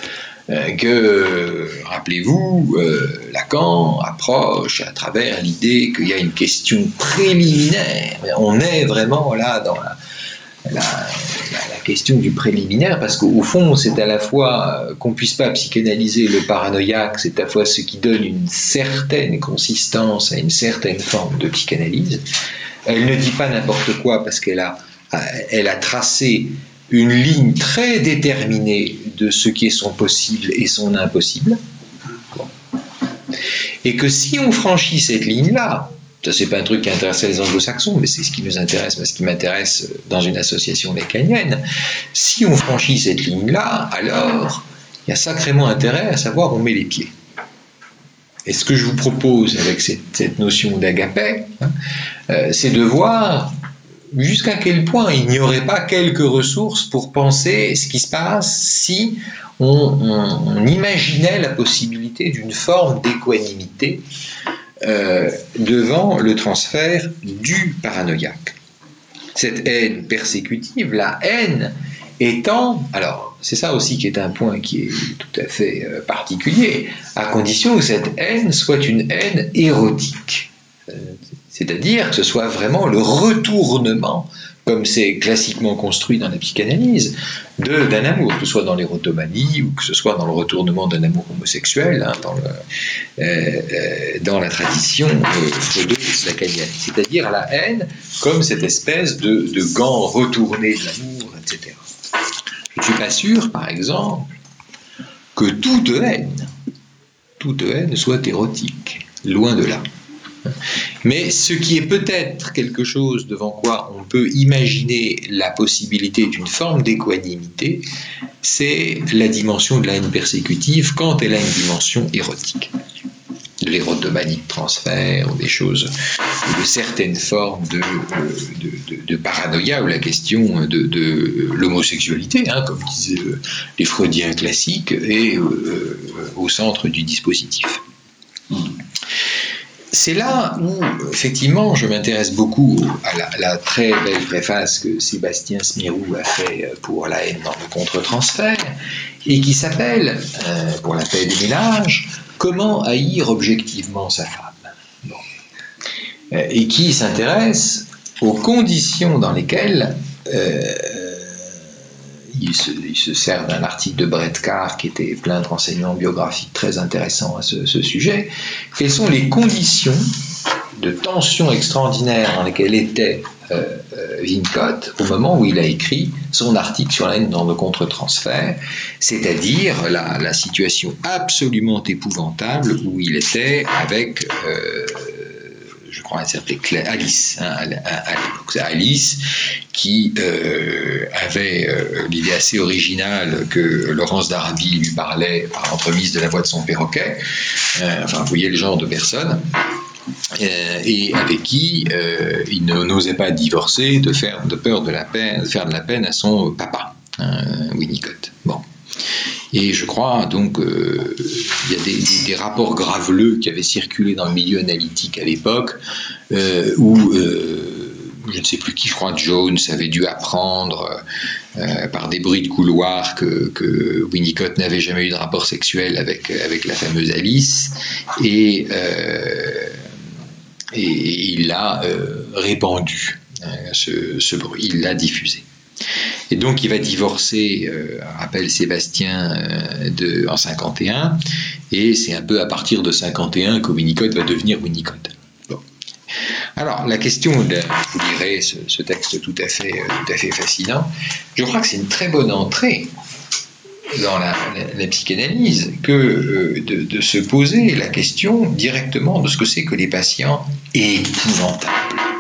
Rappelez-vous, Lacan approche à travers l'idée qu'il y a une question préliminaire. On est vraiment là dans la question du préliminaire, parce qu'au fond, c'est à la fois qu'on ne puisse pas psychanalyser le paranoïaque, c'est à la fois ce qui donne une certaine consistance à une certaine forme de psychanalyse. Elle ne dit pas n'importe quoi parce qu'elle a tracé une ligne très déterminée de ce qui est son possible et son impossible. Bon. Et que si on franchit cette ligne-là, ça c'est pas un truc qui intéresse les anglo-saxons, mais c'est ce qui nous intéresse, ce qui m'intéresse dans une association lacanienne, si on franchit cette ligne-là, alors il y a sacrément intérêt à savoir où on met les pieds. Et ce que je vous propose avec cette notion d'agapé, c'est de voir jusqu'à quel point il n'y aurait pas quelques ressources pour penser ce qui se passe si on imaginait la possibilité d'une forme d'équanimité devant le transfert du paranoïaque. Cette haine persécutive, la haine étant, alors c'est ça aussi qui est un point qui est tout à fait particulier, à condition que cette haine soit une haine érotique. C'est-à-dire que ce soit vraiment le retournement, comme c'est classiquement construit dans la psychanalyse, d'un amour, que ce soit dans l'érotomanie ou que ce soit dans le retournement d'un amour homosexuel, dans la tradition freudeuse lacanienne. C'est-à-dire la haine comme cette espèce de gant retourné de l'amour, etc. Je ne suis pas sûr, par exemple, que toute haine soit érotique, loin de là. Mais ce qui est peut-être quelque chose devant quoi on peut imaginer la possibilité d'une forme d'équanimité, c'est la dimension de la haine persécutive quand elle a une dimension érotique. De l'érotomanie de transfert, ou des choses, de certaines formes de paranoïa, ou la question de l'homosexualité, comme disaient les freudiens classiques, est au centre du dispositif. C'est là où, effectivement, je m'intéresse beaucoup à la très belle préface que Sébastien Smirou a fait pour La haine dans le contre-transfert, et qui s'appelle, pour la paix des ménages, Comment haïr objectivement sa femme. Bon. Et qui s'intéresse aux conditions dans lesquelles il se sert d'un article de Bredkar qui était plein de renseignements biographiques très intéressants à ce sujet. Quelles sont les conditions de tension extraordinaire dans lesquelles était Winnicott au moment où il a écrit son article sur la haine dans le contre-transfert, c'est-à-dire la situation absolument épouvantable où il était avec je crois qu'elle s'appelait Alice, à l'époque. Alice qui avait l'idée assez originale que Laurence d'Arabie lui parlait par l'entremise de la voix de son perroquet, enfin vous voyez le genre de personne, et avec qui il n'osait pas divorcer de faire de la peine à son papa, Winnicott. Bon. Et je crois donc il y a des rapports graveleux qui avaient circulé dans le milieu analytique à l'époque où je ne sais plus qui, je crois Jones avait dû apprendre par des bruits de couloir que Winnicott n'avait jamais eu de rapport sexuel avec la fameuse Alice, et il l'a répandu, ce bruit, il l'a diffusé. Et donc il va divorcer, rappelle Sébastien, en 51, et c'est un peu à partir de 51 que Winnicott va devenir Winnicott. Bon. Alors la question, vous lirez ce texte tout à fait fascinant, je crois que c'est une très bonne entrée dans la psychanalyse que de se poser la question directement de ce que c'est que les patients épouvantables.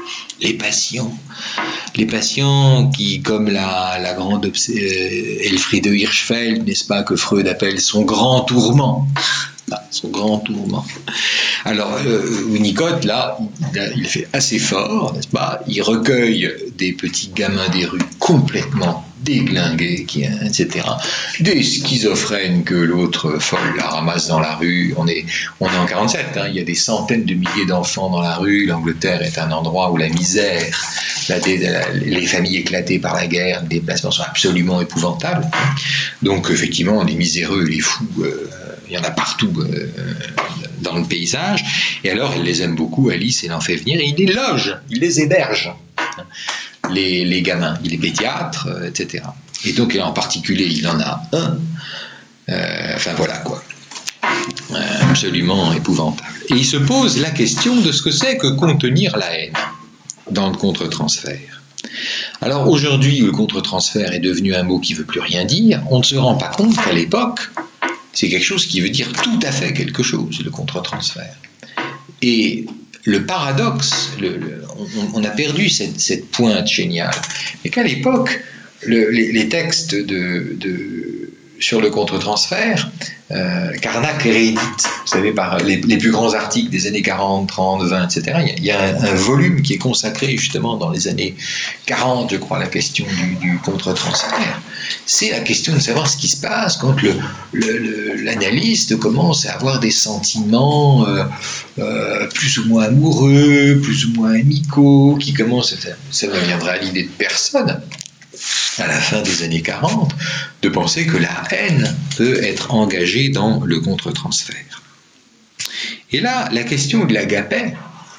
Les patients qui, comme la grande Elfriede Hirschfeld, n'est-ce pas, que Freud appelle son grand tourment. Son grand tourment. Alors, Winnicott, là, il fait assez fort, n'est-ce pas? Il recueille des petits gamins des rues complètement déglingués, etc. Des schizophrènes que l'autre folle la ramasse dans la rue. On est en 47, hein, il y a des centaines de milliers d'enfants dans la rue. L'Angleterre est un endroit où la misère, les familles éclatées par la guerre, les déplacements sont absolument épouvantables. Donc, effectivement, les miséreux, les fous, il y en a partout dans le paysage. Et alors, il les aime beaucoup, Alice, et l'en fait venir, et il les loge, il les héberge, les gamins. Il est pédiatre, etc. Et donc, en particulier, il en a un. Enfin, voilà, quoi. Absolument épouvantable. Et il se pose la question de ce que c'est que contenir la haine dans le contre-transfert. Alors, aujourd'hui, le contre-transfert est devenu un mot qui ne veut plus rien dire. On ne se rend pas compte qu'à l'époque, c'est quelque chose qui veut dire tout à fait quelque chose, le contre-transfert. Et le paradoxe, on a perdu cette pointe géniale, mais qu'à l'époque, les textes sur le contre-transfert, Carnac les réédite, vous savez, par les plus grands articles des années 40, 30, 20, etc. Il y a un volume qui est consacré justement dans les années 40, je crois, à la question du contre-transfert. C'est la question de savoir ce qui se passe quand l'analyste commence à avoir des sentiments plus ou moins amoureux, plus ou moins amicaux, qui commencent, ça ne viendra à l'idée de personne, à la fin des années 40, de penser que la haine peut être engagée dans le contre-transfert. Et là, la question de l'agapé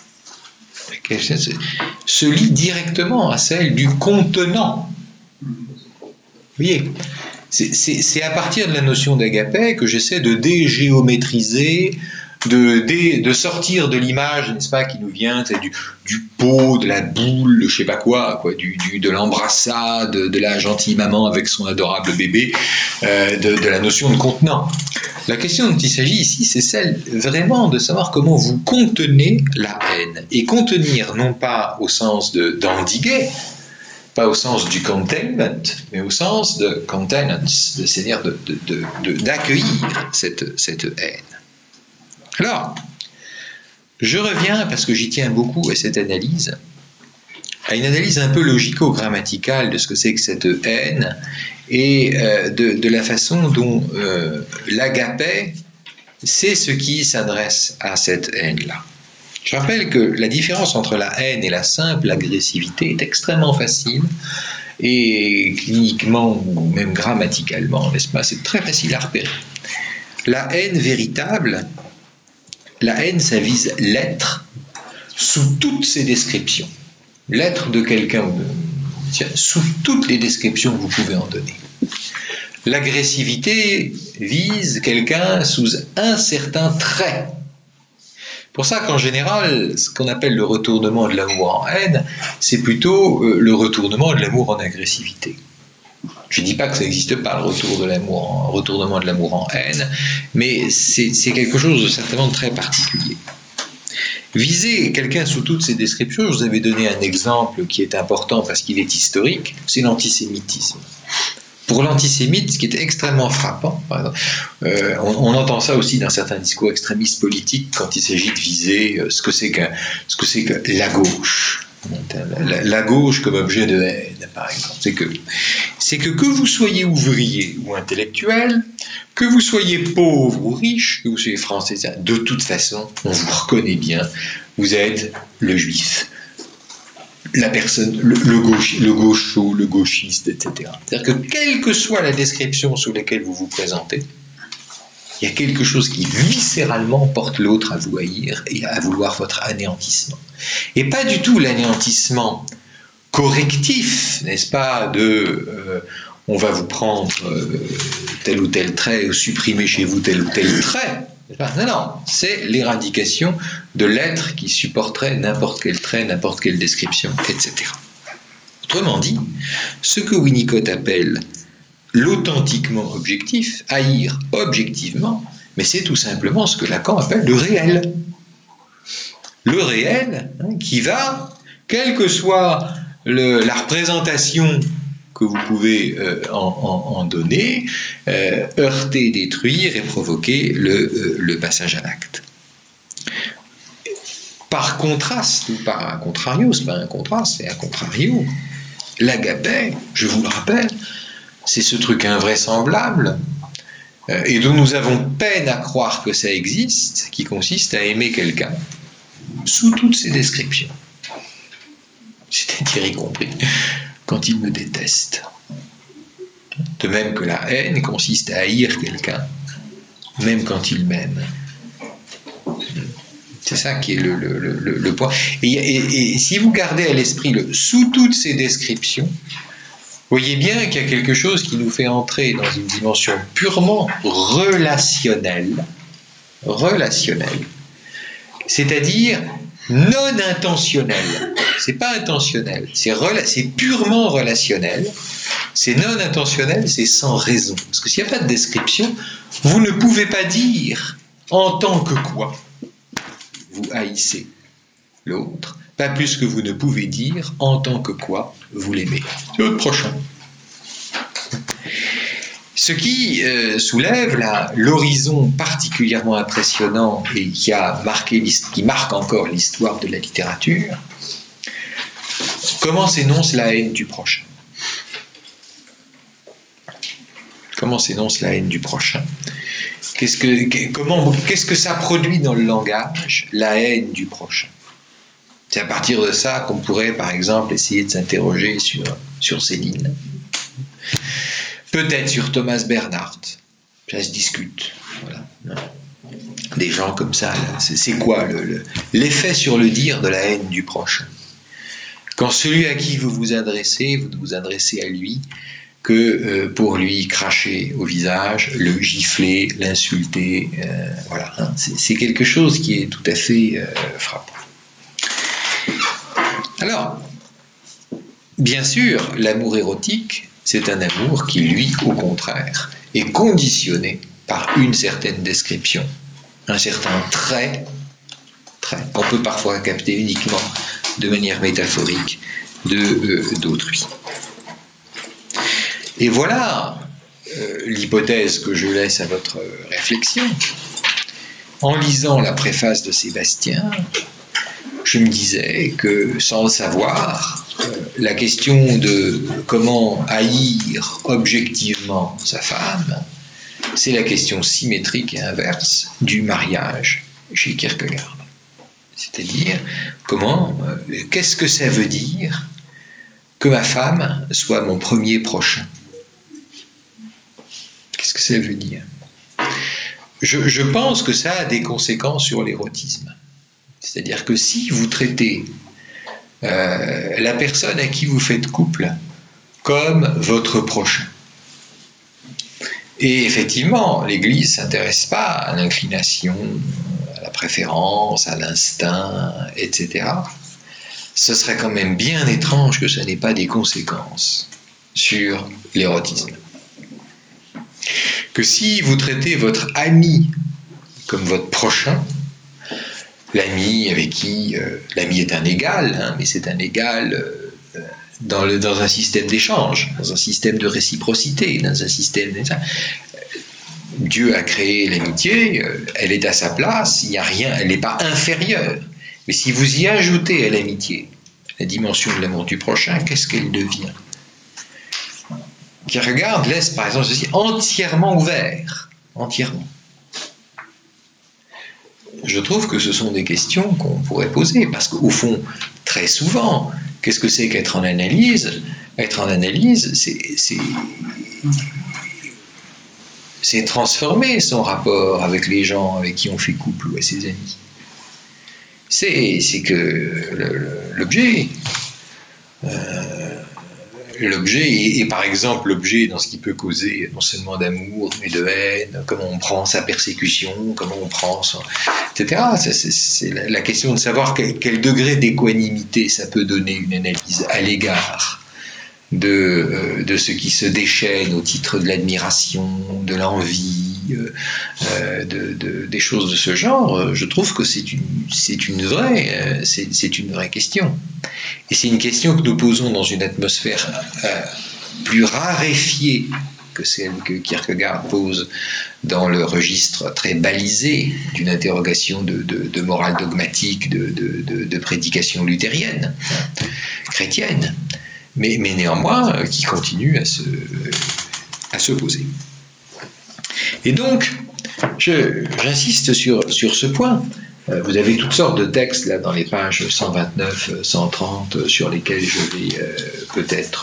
se lie directement à celle du contenant. Vous voyez, c'est à partir de la notion d'agapé que j'essaie de dégéométriser, de sortir de l'image, n'est-ce pas, qui nous vient du pot, de la boule, je sais pas quoi, de l'embrassade, de la gentille maman avec son adorable bébé, de la notion de contenant. La question dont il s'agit ici, c'est celle vraiment de savoir comment vous contenez la haine. Et contenir, non pas au sens d'endiguer, pas au sens du containment, mais au sens de contenance, c'est-à-dire d'accueillir cette haine. Alors, je reviens, parce que j'y tiens beaucoup à cette analyse, à une analyse un peu logico-grammaticale de ce que c'est que cette haine et de la façon dont l'agapé, c'est ce qui s'adresse à cette haine-là. Je rappelle que la différence entre la haine et la simple agressivité est extrêmement facile, et cliniquement ou même grammaticalement, n'est-ce pas, c'est très facile à repérer. La haine véritable, la haine, ça vise l'être sous toutes ses descriptions. l'être de quelqu'un, sous toutes les descriptions que vous pouvez en donner. L'agressivité vise quelqu'un sous un certain trait. Pour ça qu'en général, ce qu'on appelle le retournement de l'amour en haine, c'est plutôt le retournement de l'amour en agressivité. Je ne dis pas que ça n'existe pas, le retournement de l'amour en haine, mais c'est quelque chose de certainement très particulier. Viser quelqu'un sous toutes ces descriptions, je vous avais donné un exemple qui est important parce qu'il est historique, c'est l'antisémitisme. Pour l'antisémite, ce qui est extrêmement frappant, par exemple, on entend ça aussi dans certains discours extrémistes politiques quand il s'agit de viser ce que c'est que la gauche. La gauche comme objet de haine, par exemple. C'est que vous soyez ouvrier ou intellectuel, que vous soyez pauvre ou riche, que vous soyez français, de toute façon, on vous reconnaît bien, vous êtes le juif. La personne, le gaucho, le gauchiste, etc. C'est-à-dire que quelle que soit la description sous laquelle vous vous présentez, il y a quelque chose qui viscéralement porte l'autre à vous haïr et à vouloir votre anéantissement. Et pas du tout l'anéantissement correctif, n'est-ce pas, on va vous prendre tel ou tel trait, ou supprimer chez vous tel ou tel trait. Non, c'est l'éradication de l'être qui supporterait n'importe quel trait, n'importe quelle description, etc. Autrement dit, ce que Winnicott appelle l'authentiquement objectif, haïr objectivement, mais c'est tout simplement ce que Lacan appelle le réel. Le réel, qui va, quelle que soit la représentation que vous pouvez en donner, heurter, détruire et provoquer le passage à l'acte. Par contraste, ou par un contrario, c'est pas un contraste, c'est un contrario, l'agapé, je vous le rappelle, c'est ce truc invraisemblable et dont nous avons peine à croire que ça existe, qui consiste à aimer quelqu'un sous toutes ses descriptions, c'est-à-dire y compris quand il me déteste. De même que la haine consiste à haïr quelqu'un, même quand il m'aime. C'est ça qui est le point. Et si vous gardez à l'esprit sous toutes ces descriptions, voyez bien qu'il y a quelque chose qui nous fait entrer dans une dimension purement relationnelle, c'est-à-dire non intentionnelle. C'est pas intentionnel, c'est purement relationnel. C'est non intentionnel, c'est sans raison. Parce que s'il n'y a pas de description, vous ne pouvez pas dire en tant que quoi vous haïssez l'autre, pas plus que vous ne pouvez dire en tant que quoi vous l'aimez. C'est votre prochain. Ce qui soulève l'horizon particulièrement impressionnant et qui marque encore l'histoire de la littérature. Comment s'énonce la haine du prochain? Comment s'énonce la haine du prochain? Qu'est-ce que ça produit dans le langage, la haine du prochain? C'est à partir de ça qu'on pourrait, par exemple, essayer de s'interroger sur Céline. Peut-être sur Thomas Bernhardt. Ça se discute. Voilà. Des gens comme ça, c'est quoi l'effet sur le dire de la haine du prochain? Quand celui à qui vous vous adressez, vous vous adressez à lui que pour lui cracher au visage, le gifler, l'insulter, voilà. C'est quelque chose qui est tout à fait frappant. Alors, bien sûr, l'amour érotique, c'est un amour qui, lui, au contraire, est conditionné par une certaine description, un certain trait qu'on peut parfois capter uniquement de manière métaphorique d'autrui. Et voilà l'hypothèse que je laisse à votre réflexion. En lisant la préface de Sébastien, je me disais que, sans le savoir, la question de comment haïr objectivement sa femme, c'est la question symétrique et inverse du mariage chez Kierkegaard. C'est-à-dire, qu'est-ce que ça veut dire que ma femme soit mon premier prochain? Qu'est-ce que ça veut dire? Je pense que ça a des conséquences sur l'érotisme. C'est-à-dire que si vous traitez la personne à qui vous faites couple comme votre prochain. Et effectivement, l'Église ne s'intéresse pas à l'inclination, à la préférence, à l'instinct, etc. Ce serait quand même bien étrange que ça n'ait pas des conséquences sur l'érotisme. Que si vous traitez votre ami comme votre prochain, l'ami avec qui l'ami est un égal, hein, mais c'est un égal dans un système d'échange, dans un système de réciprocité, dans un système... Dieu a créé l'amitié, elle est à sa place, il n'y a rien, elle n'est pas inférieure. Mais si vous y ajoutez à l'amitié la dimension de l'amour du prochain, qu'est-ce qu'elle devient? Kierkegaard laisse par exemple ceci entièrement ouvert, entièrement. Je trouve que ce sont des questions qu'on pourrait poser, parce qu'au fond, très souvent, qu'est-ce que c'est qu'être en analyse? Être en analyse, c'est transformer son rapport avec les gens avec qui on fait couple ou à ses amis. C'est que l'objet, est par exemple l'objet dans ce qui peut causer non seulement d'amour, mais de haine, comment on prend sa persécution, comment on prend son... etc. C'est la question de savoir quel degré d'équanimité ça peut donner une analyse à l'égard de ce qui se déchaîne au titre de l'admiration, de l'envie, des choses de ce genre. Je trouve que c'est une vraie question. Et c'est une question que nous posons dans une atmosphère plus raréfiée que celle que Kierkegaard pose dans le registre très balisé d'une interrogation de morale dogmatique, de prédication luthérienne, chrétienne, mais néanmoins qui continue à se poser. Et donc, j'insiste sur ce point. Vous avez toutes sortes de textes là dans les pages 129, 130 sur lesquels je vais peut-être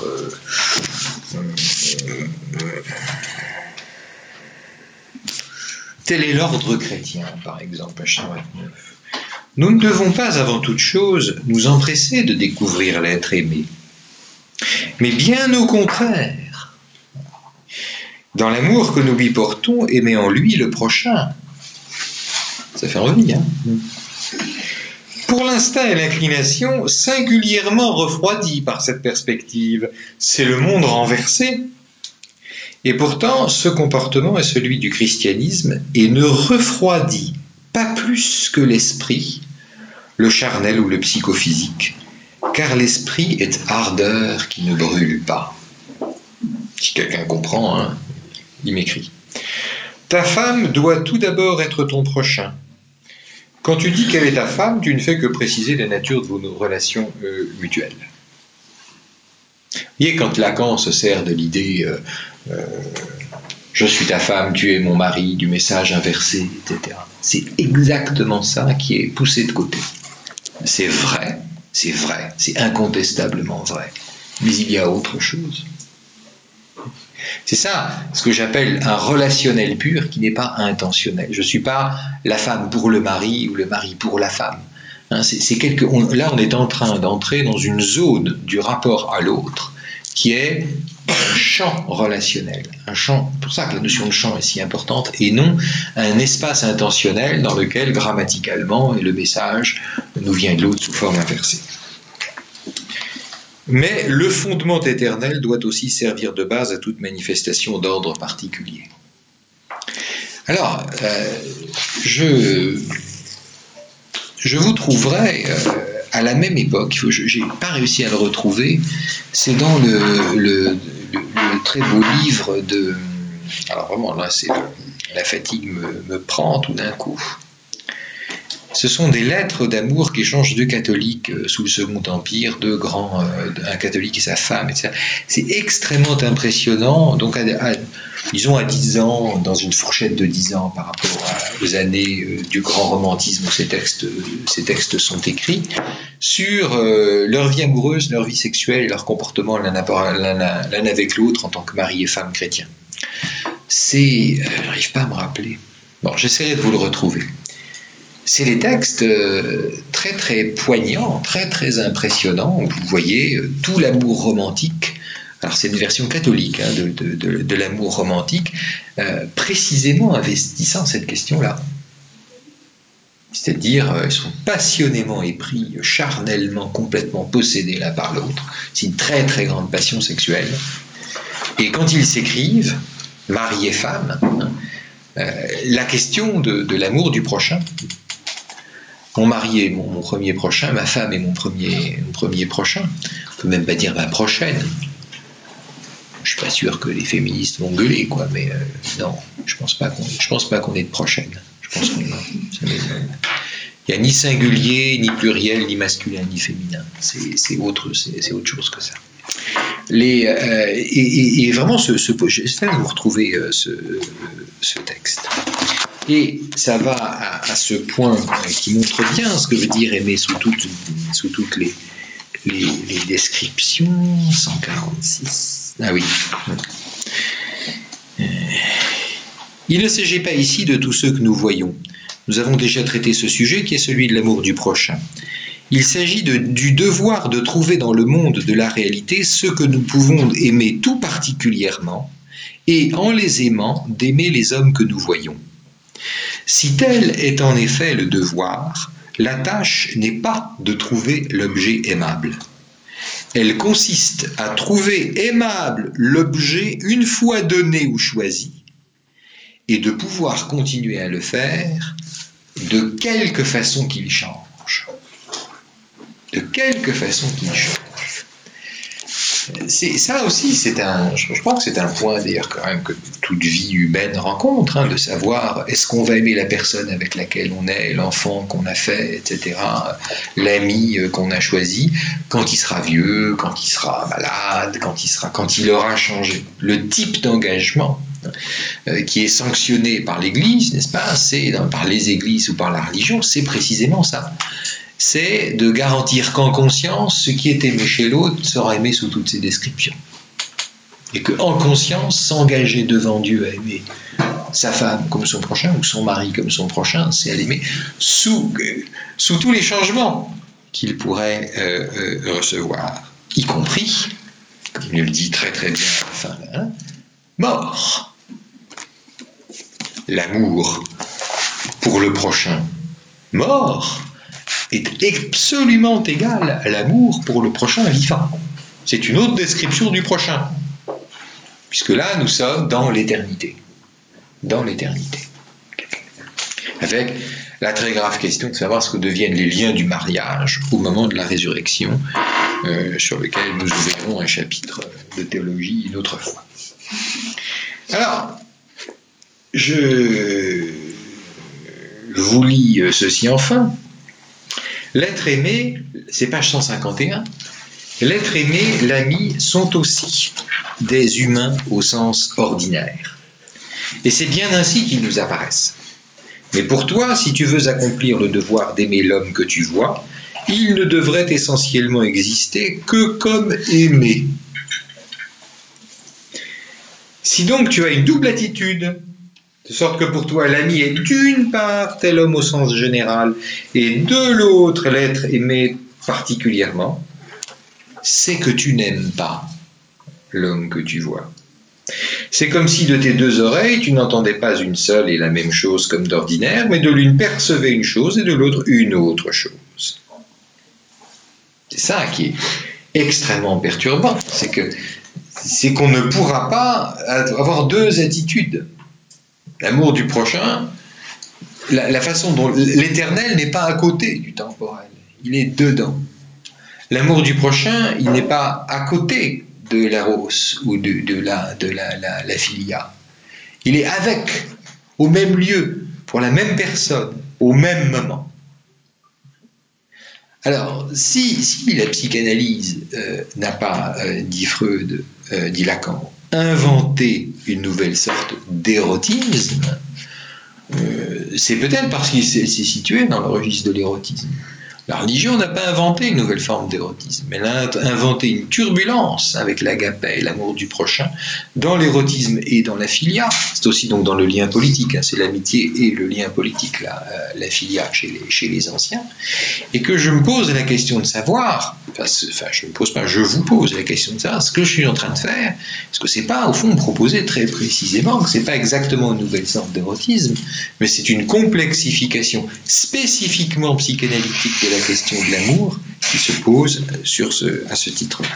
tel est l'ordre chrétien, par exemple, page 129. Nous ne devons pas, avant toute chose, nous empresser de découvrir l'être aimé, mais bien au contraire. Dans l'amour que nous lui portons, aimer en lui le prochain. Ça fait envie, hein? Pour l'instinct et l'inclination, singulièrement refroidis par cette perspective, c'est le monde renversé. Et pourtant, ce comportement est celui du christianisme et ne refroidit pas plus que l'esprit, le charnel ou le psychophysique, car l'esprit est ardeur qui ne brûle pas. Si quelqu'un comprend, hein, il m'écrit. Ta femme doit tout d'abord être ton prochain. Quand tu dis qu'elle est ta femme, tu ne fais que préciser la nature de vos relations mutuelles. Vous voyez, quand Lacan se sert de l'idée je suis ta femme, tu es mon mari, du message inversé, etc. C'est exactement ça qui est poussé de côté. C'est vrai, c'est incontestablement vrai. Mais il y a autre chose. C'est ça, ce que j'appelle un relationnel pur qui n'est pas intentionnel. Je ne suis pas la femme pour le mari ou le mari pour la femme. Hein, là, on est en train d'entrer dans une zone du rapport à l'autre qui est un champ relationnel. Un champ, pour ça que la notion de champ est si importante, et non un espace intentionnel dans lequel, grammaticalement, le message nous vient de l'autre sous forme inversée. Mais le fondement éternel doit aussi servir de base à toute manifestation d'ordre particulier. Alors, je vous trouverai à la même époque, je n'ai pas réussi à le retrouver, c'est dans le très beau livre de... Alors vraiment, là, la fatigue me prend tout d'un coup. Ce sont des lettres d'amour qu'échangent deux catholiques sous le Second Empire, un catholique et sa femme, etc. C'est extrêmement impressionnant. Donc, disons à 10 ans, dans une fourchette de 10 ans par rapport aux années du grand romantisme où ces textes sont écrits, sur leur vie amoureuse, leur vie sexuelle et leur comportement l'un avec l'autre en tant que mari et femme chrétiens. Je n'arrive pas à me rappeler. Bon, j'essaierai de vous le retrouver. c'est des textes très très poignants, très très impressionnants. Vous voyez tout l'amour romantique. Alors c'est une version catholique de l'amour romantique, précisément investissant cette question-là. C'est-à-dire, ils sont passionnément épris, charnellement, complètement possédés l'un par l'autre. C'est une très très grande passion sexuelle. Et quand ils s'écrivent, mari et femme, la question de l'amour du prochain, mon mari est mon premier prochain, ma femme est mon premier prochain, on ne peut même pas dire ma prochaine. Je suis pas sûr que les féministes vont gueuler, quoi, mais non, je pense pas qu'on est de prochaine. Je pense qu'on il n'y a ni singulier, ni pluriel, ni masculin, ni féminin. C'est autre chose que ça. Et vraiment, j'espère que vous retrouvez ce texte. Et ça va à ce point qui montre bien ce que veut dire aimer sous toutes les descriptions. 146. Ah oui. Il ne s'agit pas ici de tous ceux que nous voyons. Nous avons déjà traité ce sujet qui est celui de l'amour du prochain. Il s'agit du devoir de trouver dans le monde de la réalité ceux que nous pouvons aimer tout particulièrement et, en les aimant, d'aimer les hommes que nous voyons. Si tel est en effet le devoir, la tâche n'est pas de trouver l'objet aimable. Elle consiste à trouver aimable l'objet une fois donné ou choisi et de pouvoir continuer à le faire de quelque façon qu'il change. De quelque façon qu'il change. Ça aussi, je pense que c'est un point d'ailleurs quand même que toute vie humaine rencontre, de savoir est-ce qu'on va aimer la personne avec laquelle on est, l'enfant qu'on a fait, etc., l'ami qu'on a choisi, quand il sera vieux, quand il sera malade, quand il aura changé. Le type d'engagement qui est sanctionné par l'Église, n'est-ce pas, par les églises ou par la religion, c'est précisément ça. C'est de garantir qu'en conscience, ce qui est aimé chez l'autre sera aimé sous toutes ses descriptions. Et qu'en conscience, s'engager devant Dieu à aimer sa femme comme son prochain, ou son mari comme son prochain, c'est à l'aimer sous tous les changements qu'il pourrait recevoir, y compris, comme il le dit très très bien à la fin, mort. L'amour pour le prochain, mort, est absolument égal à l'amour pour le prochain vivant. C'est une autre description du prochain. Puisque là, nous sommes dans l'éternité. Dans l'éternité. Avec la très grave question de savoir ce que deviennent les liens du mariage au moment de la résurrection, sur lequel nous ouvrirons un chapitre de théologie une autre fois. Alors, je vous lis ceci enfin. L'être aimé, c'est page 151, l'être aimé, l'ami, sont aussi des humains au sens ordinaire. Et c'est bien ainsi qu'ils nous apparaissent. Mais pour toi, si tu veux accomplir le devoir d'aimer l'homme que tu vois, il ne devrait essentiellement exister que comme aimé. Si donc tu as une double attitude, de sorte que pour toi l'ami est d'une part tel homme au sens général et de l'autre l'être aimé particulièrement, c'est que tu n'aimes pas l'homme que tu vois. C'est comme si de tes deux oreilles tu n'entendais pas une seule et la même chose comme d'ordinaire, mais de l'une percevais une chose et de l'autre une autre chose. C'est ça qui est extrêmement perturbant, c'est qu'on ne pourra pas avoir deux attitudes. L'amour du prochain, la façon dont l'éternel n'est pas à côté du temporel, il est dedans. L'amour du prochain, il n'est pas à côté de l'éros ou de la philia. Il est avec, au même lieu, pour la même personne, au même moment. Alors, si la psychanalyse n'a pas, dit Freud, dit Lacan, inventé une nouvelle sorte d'érotisme, c'est peut-être parce qu'il s'est situé dans le registre de l'érotisme. La religion n'a pas inventé une nouvelle forme d'érotisme, elle a inventé une turbulence avec l'agapé, l'amour du prochain, dans l'érotisme et dans la philia. C'est aussi donc dans le lien politique, hein, c'est l'amitié et le lien politique, la philia chez les anciens. Et que je me pose la question de savoir, je vous pose la question de savoir ce que je suis en train de faire, est-ce que c'est pas au fond proposer très précisément que c'est pas exactement une nouvelle sorte d'érotisme, mais c'est une complexification spécifiquement psychanalytique de la question de l'amour qui se pose à ce titre-là.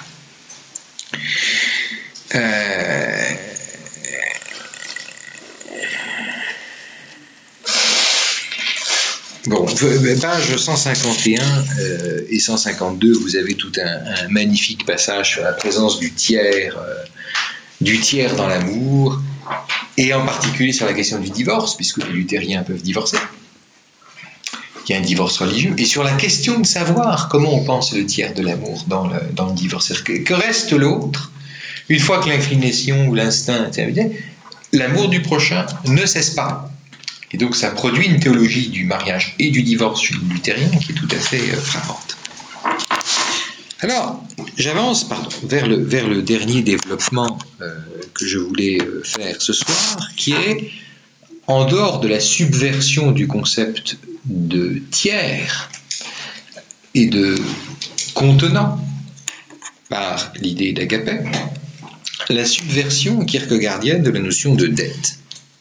Bon, page 151 et 152, vous avez tout un magnifique passage sur la présence du tiers dans l'amour, et en particulier sur la question du divorce, puisque les luthériens peuvent divorcer. Il y a un divorce religieux, et sur la question de savoir comment on pense le tiers de l'amour dans le divorce. Que reste l'autre, une fois que l'inclination ou l'instinct est terminé, l'amour du prochain ne cesse pas. Et donc ça produit une théologie du mariage et du divorce chez les luthériens qui est tout à fait frappante. Alors, j'avance vers le dernier développement que je voulais faire ce soir, qui est, en dehors de la subversion du concept de tiers et de contenant par l'idée d'agapé, la subversion kierkegaardienne de la notion de dette.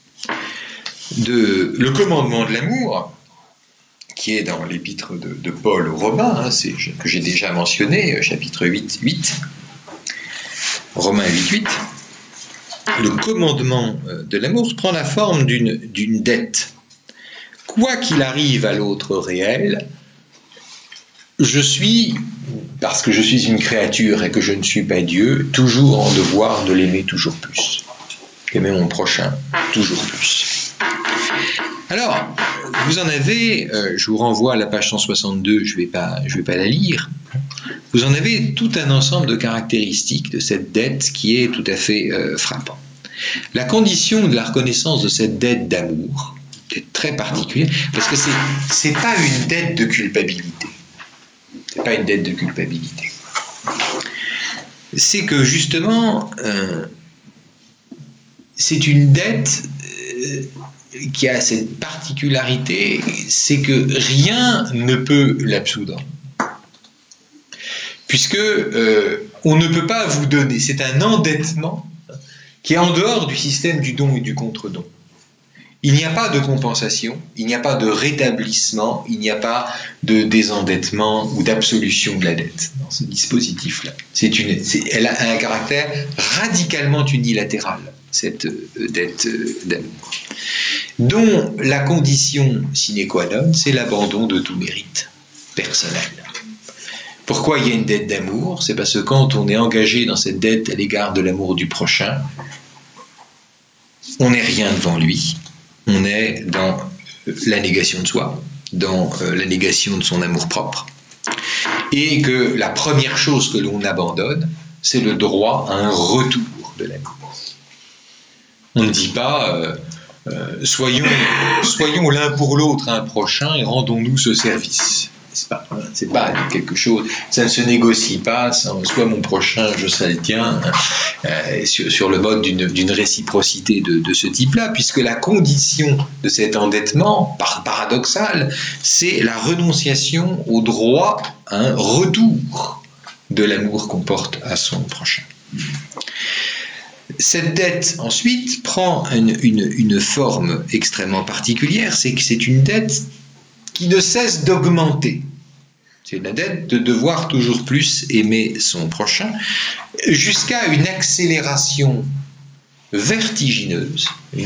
Le commandement de l'amour, qui est dans l'épître de Paul aux Romains, que j'ai déjà mentionné, chapitre 8, Romains 8, le commandement de l'amour prend la forme d'une dette. Quoi qu'il arrive à l'autre réel, je suis, parce que je suis une créature et que je ne suis pas Dieu, toujours en devoir de l'aimer toujours plus. Aimer mon prochain toujours plus. Alors, vous en avez, je vous renvoie à la page 162, je vais pas la lire, vous en avez tout un ensemble de caractéristiques de cette dette qui est tout à fait frappant. La condition de la reconnaissance de cette dette d'amour est très particulière, parce que c'est pas une dette de culpabilité. C'est pas une dette de culpabilité. C'est que justement, c'est une dette qui a cette particularité, c'est que rien ne peut l'absoudre. Puisque on ne peut pas vous donner, c'est un endettement qui est en dehors du système du don et du contre-don. Il n'y a pas de compensation, il n'y a pas de rétablissement, il n'y a pas de désendettement ou d'absolution de la dette dans ce dispositif-là. Elle a un caractère radicalement unilatéral, cette dette d'amour, dont la condition sine qua non, c'est l'abandon de tout mérite personnel. Pourquoi il y a une dette d'amour ? C'est parce que quand on est engagé dans cette dette à l'égard de l'amour du prochain, on n'est rien devant lui. On est dans la négation de soi, dans la négation de son amour-propre. Et que la première chose que l'on abandonne, c'est le droit à un retour de l'amour. On ne dit pas soyons l'un pour l'autre un prochain et rendons-nous ce service. C'est pas quelque chose, ça ne se négocie pas, soit mon prochain, je serai le tien, sur le mode d'une réciprocité de ce type-là, puisque la condition de cet endettement, paradoxal, c'est la renonciation au droit à un retour de l'amour qu'on porte à son prochain. Cette dette, ensuite, prend une forme extrêmement particulière, c'est que c'est une dette qui ne cesse d'augmenter. C'est la dette de devoir toujours plus aimer son prochain, jusqu'à une accélération vertigineuse,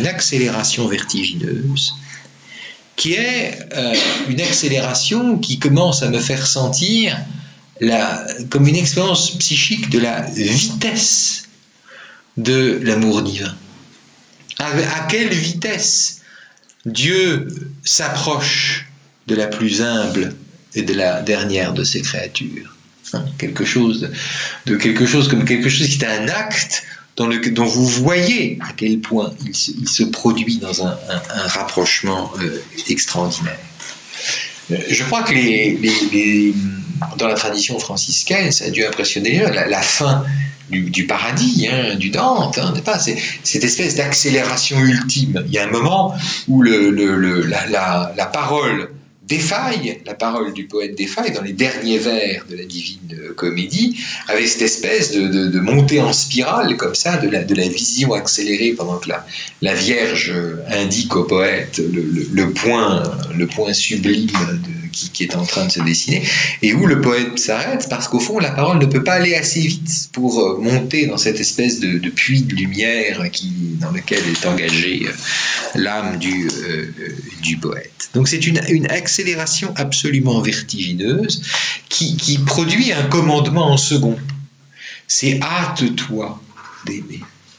qui est une accélération qui commence à me faire sentir comme une expérience psychique de la vitesse de l'amour divin. À quelle vitesse Dieu s'approche de la plus humble et de la dernière de ses créatures. Quelque chose qui est un acte dont vous voyez à quel point il se produit dans un rapprochement extraordinaire. Je crois que dans la tradition franciscaine, ça a dû impressionner la fin du paradis, hein, du Dante, hein, pas, c'est cette espèce d'accélération ultime. Il y a un moment où la parole défaille, la parole du poète défaille dans les derniers vers de la Divine Comédie, avec cette espèce de montée en spirale comme ça, de la vision accélérée pendant que la Vierge indique au poète le point sublime qui est en train de se dessiner, et où le poète s'arrête parce qu'au fond la parole ne peut pas aller assez vite pour monter dans cette espèce de puits de lumière dans lequel est engagée l'âme du poète. Donc c'est une accélération absolument vertigineuse qui produit un commandement en second. C'est hâte-toi d'aimer.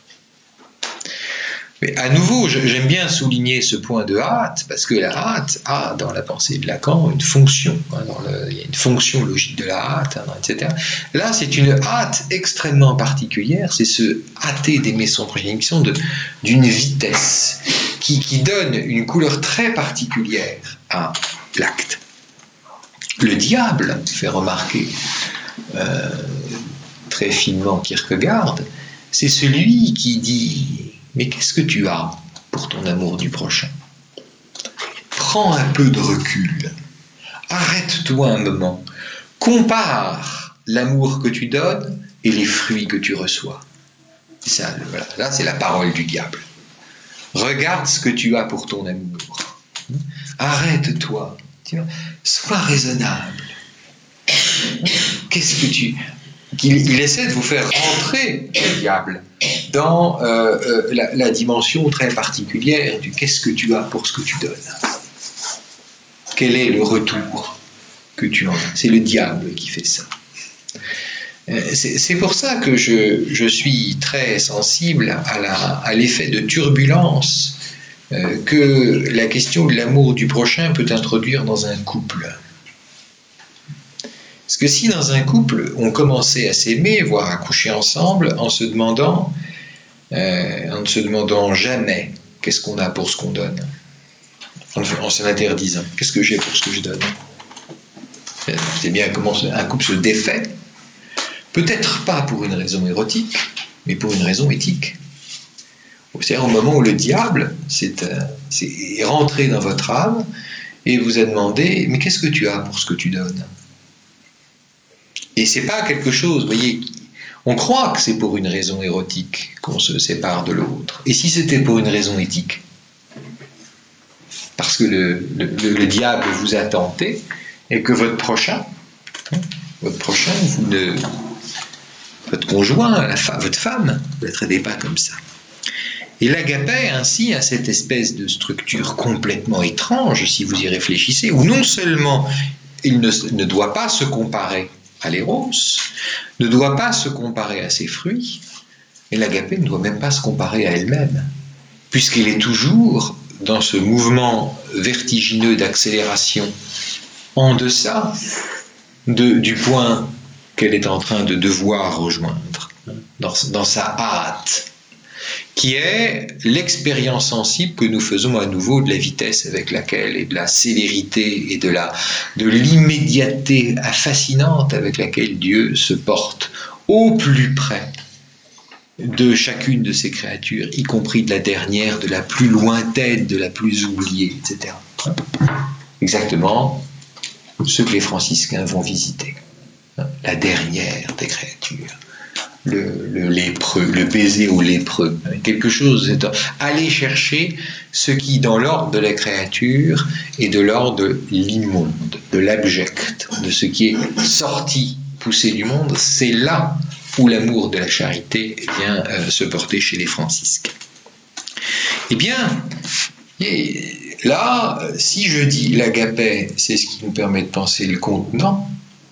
Mais à nouveau, j'aime bien souligner ce point de hâte, parce que la hâte a, dans la pensée de Lacan, une fonction. Il y a une fonction logique de la hâte, etc. Là, c'est une hâte extrêmement particulière, c'est ce hâter d'aimer son prochain, une question d'une vitesse qui donne une couleur très particulière à l'acte. Le diable, fait remarquer très finement Kierkegaard, c'est celui qui dit « Mais qu'est-ce que tu as pour ton amour du prochain ? Prends un peu de recul, arrête-toi un moment, compare l'amour que tu donnes et les fruits que tu reçois. » Ça, voilà, là, c'est la parole du diable. Regarde ce que tu as pour ton amour. Arrête-toi, sois raisonnable. Qu'est-ce que tu... Il essaie de vous faire rentrer, le diable, dans la dimension très particulière du qu'est-ce que tu as pour ce que tu donnes. Quel est le retour que tu en as ? C'est le diable qui fait ça. C'est pour ça que je suis très sensible à l'effet de turbulence que la question de l'amour du prochain peut introduire dans un couple. Parce que si dans un couple, on commençait à s'aimer, voire à coucher ensemble, en ne se demandant jamais qu'est-ce qu'on a pour ce qu'on donne, en se l'interdisant, qu'est-ce que j'ai pour ce que je donne. C'est bien comment un couple se défait, peut-être pas pour une raison érotique, mais pour une raison éthique. C'est-à-dire au moment où le diable est rentré dans votre âme et vous a demandé « Mais qu'est-ce que tu as pour ce que tu donnes ?» Et c'est pas quelque chose, vous voyez, on croit que c'est pour une raison érotique qu'on se sépare de l'autre. Et si c'était pour une raison éthique ? Parce que le diable vous a tenté et que votre prochain, votre conjoint, votre femme, vous ne la traitez pas comme ça. Et l'agapé, ainsi, a cette espèce de structure complètement étrange, si vous y réfléchissez, où non seulement il ne doit pas se comparer à l'éros, ne doit pas se comparer à ses fruits, et l'agapé ne doit même pas se comparer à elle-même, puisqu'elle est toujours dans ce mouvement vertigineux d'accélération en deçà du point qu'elle est en train de devoir rejoindre, dans sa hâte, qui est l'expérience sensible que nous faisons à nouveau de la vitesse avec laquelle, et de la célérité et de l'immédiateté fascinante avec laquelle Dieu se porte au plus près de chacune de ses créatures, y compris de la dernière, de la plus lointaine, de la plus oubliée, etc. Exactement ce que les franciscains vont visiter. La dernière des créatures. Le lépreux, le baiser au lépreux, quelque chose, aller chercher ce qui, dans l'ordre de la créature, est de l'ordre de l'immonde, de l'abject, de ce qui est sorti, poussé du monde. C'est là où l'amour de la charité vient se porter chez les franciscains. Eh bien, là, si je dis l'agapé, c'est ce qui nous permet de penser le contenant.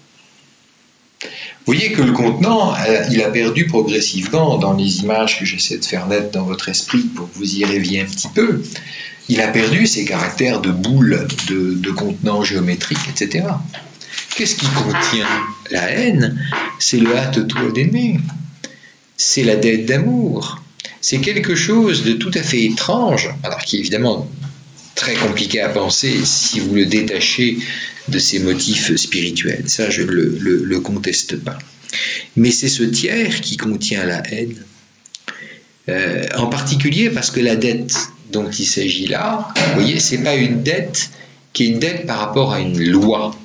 Vous voyez que le contenant, il a perdu progressivement dans les images que j'essaie de faire naître dans votre esprit pour que vous y rêviez un petit peu. Il a perdu ses caractères de boule, de contenant géométrique, etc. Qu'est-ce qui contient la haine ? C'est le hâte-toi d'aimer. C'est la dette d'amour. C'est quelque chose de tout à fait étrange, alors qui évidemment très compliqué à penser si vous le détachez de ses motifs spirituels. Ça, je ne le conteste pas. Mais c'est ce tiers qui contient la haine, en particulier parce que la dette dont il s'agit là, vous voyez, c'est pas une dette qui est une dette par rapport à une loi.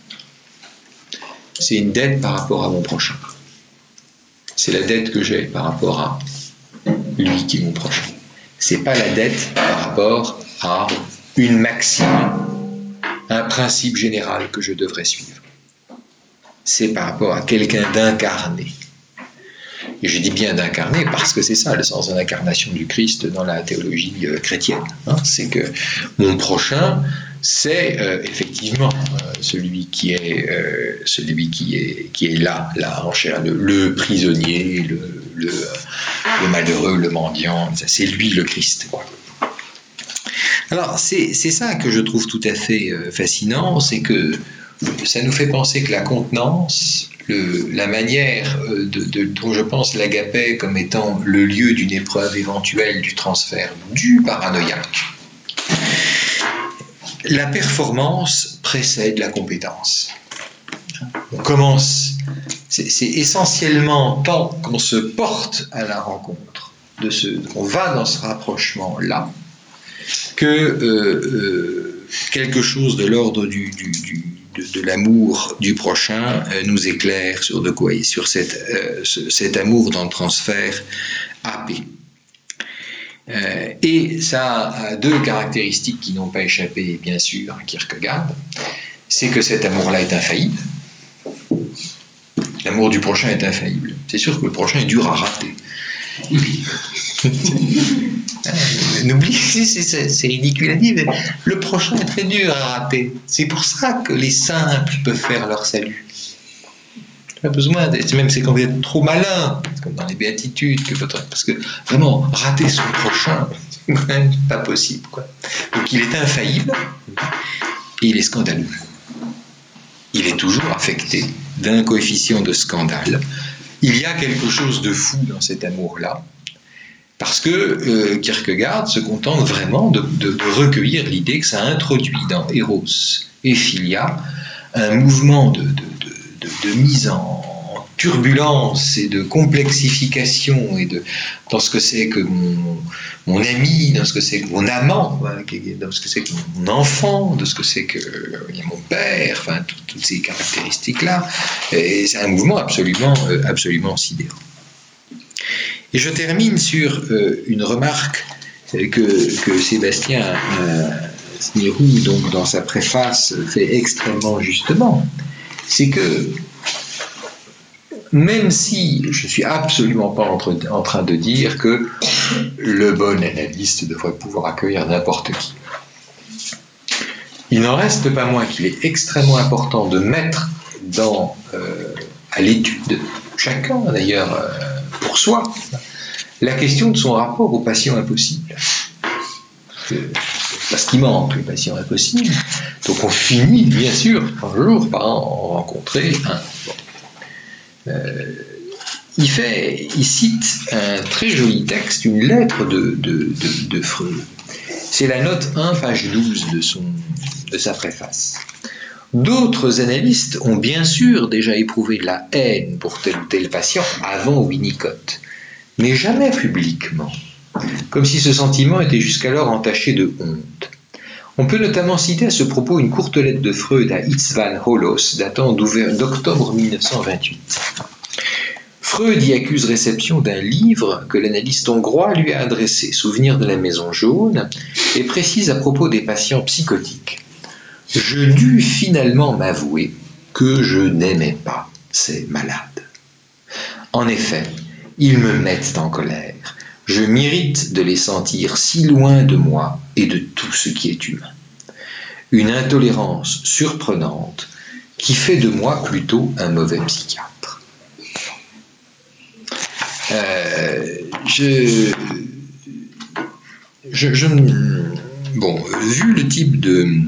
C'est une dette par rapport à mon prochain. C'est la dette que j'ai par rapport à lui qui est mon prochain. C'est pas la dette par rapport à une maxime, un principe général que je devrais suivre. C'est par rapport à quelqu'un d'incarné. Et je dis bien d'incarné parce que c'est ça le sens de l'incarnation du Christ dans la théologie chrétienne. C'est que mon prochain, c'est effectivement celui qui est là en chair, le prisonnier, le malheureux, le mendiant. C'est lui le Christ, quoi. Alors c'est ça que je trouve tout à fait fascinant, c'est que ça nous fait penser que la contenance, la manière dont je pense l'agapé comme étant le lieu d'une épreuve éventuelle du transfert du paranoïaque, la performance précède la compétence. On commence, c'est essentiellement tant qu'on se porte à la rencontre, qu'on va dans ce rapprochement-là, que quelque chose de l'ordre de l'amour du prochain nous éclaire sur de quoi, sur cet amour dans le transfert AP. Et ça a deux caractéristiques qui n'ont pas échappé, bien sûr, à Kierkegaard. C'est que cet amour-là est infaillible. L'amour du prochain est infaillible. C'est sûr que le prochain est dur à rater. N'oublie, c'est ridicule à dire, mais le prochain est très dur à rater. C'est pour ça que les simples peuvent faire leur salut. Pas besoin c'est quand vous êtes trop malin, comme dans les béatitudes, parce que vraiment rater son prochain, c'est quand même pas possible, quoi. Donc il est infaillible et il est scandaleux. Il est toujours affecté d'un coefficient de scandale. Il y a quelque chose de fou dans cet amour-là, parce que Kierkegaard se contente vraiment de recueillir l'idée que ça introduit dans Eros et Philia un mouvement de mise en turbulence et de complexification et dans ce que c'est que mon ami, dans ce que c'est que mon amant, dans ce que c'est que mon enfant, de ce que c'est que mon père, enfin toutes ces caractéristiques-là. Et c'est un mouvement absolument sidérant. Et je termine sur une remarque que Sébastien Smyrou, donc dans sa préface, fait extrêmement justement. C'est que même si je suis absolument pas en train de dire que le bon analyste devrait pouvoir accueillir n'importe qui, il n'en reste pas moins qu'il est extrêmement important de mettre à l'étude, chacun d'ailleurs pour soi, la question de son rapport aux patients impossibles. Parce qu'il manque les patients impossibles, donc on finit bien sûr un jour par en rencontrer un. Il cite un très joli texte, une lettre de Freud. C'est la note 1, page 12 de sa préface. D'autres analystes ont bien sûr déjà éprouvé de la haine pour tel ou tel patient avant Winnicott, mais jamais publiquement, comme si ce sentiment était jusqu'alors entaché de honte. On peut notamment citer à ce propos une courte lettre de Freud à István Holos, datant d'octobre 1928. Freud y accuse réception d'un livre que l'analyste hongrois lui a adressé, Souvenir de la Maison Jaune, et précise à propos des patients psychotiques. « Je dus finalement m'avouer que je n'aimais pas ces malades. En effet, ils me mettent en colère. Je m'irrite de les sentir si loin de moi et de tout ce qui est humain. Une intolérance surprenante qui fait de moi plutôt un mauvais psychiatre. » Bon, vu le type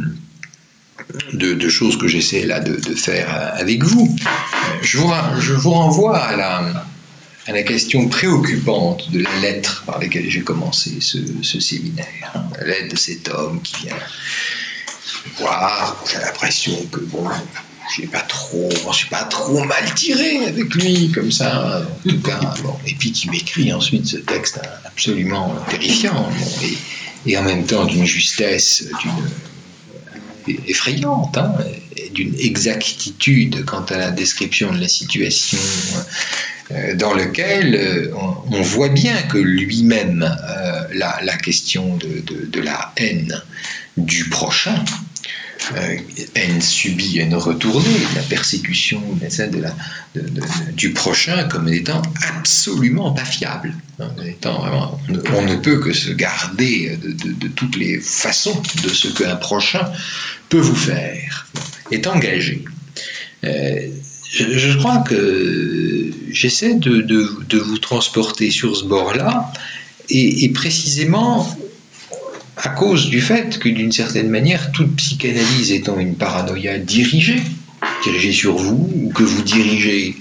de choses que j'essaie là de faire avec vous, je vous renvoie à à la question préoccupante de la lettre par laquelle j'ai commencé ce séminaire. La lettre de cet homme qui vient voir, j'ai l'impression que bon, je suis pas trop mal tiré avec lui, comme ça, en tout cas. Bon. Et puis qui m'écrit ensuite ce texte absolument terrifiant, bon, et en même temps d'une justesse, effrayante, hein, et d'une exactitude quant à la description de la situation dans laquelle on voit bien que lui-même, la question de la haine du prochain, haine subie, haine retournée, la persécution du prochain comme étant absolument pas fiable. Étant vraiment, on ne peut que se garder de toutes les façons de ce qu'un prochain peut vous faire, est engagé. Je crois que j'essaie de vous transporter sur ce bord-là, et précisément à cause du fait que, d'une certaine manière, toute psychanalyse étant une paranoïa dirigée sur vous, ou que vous dirigez,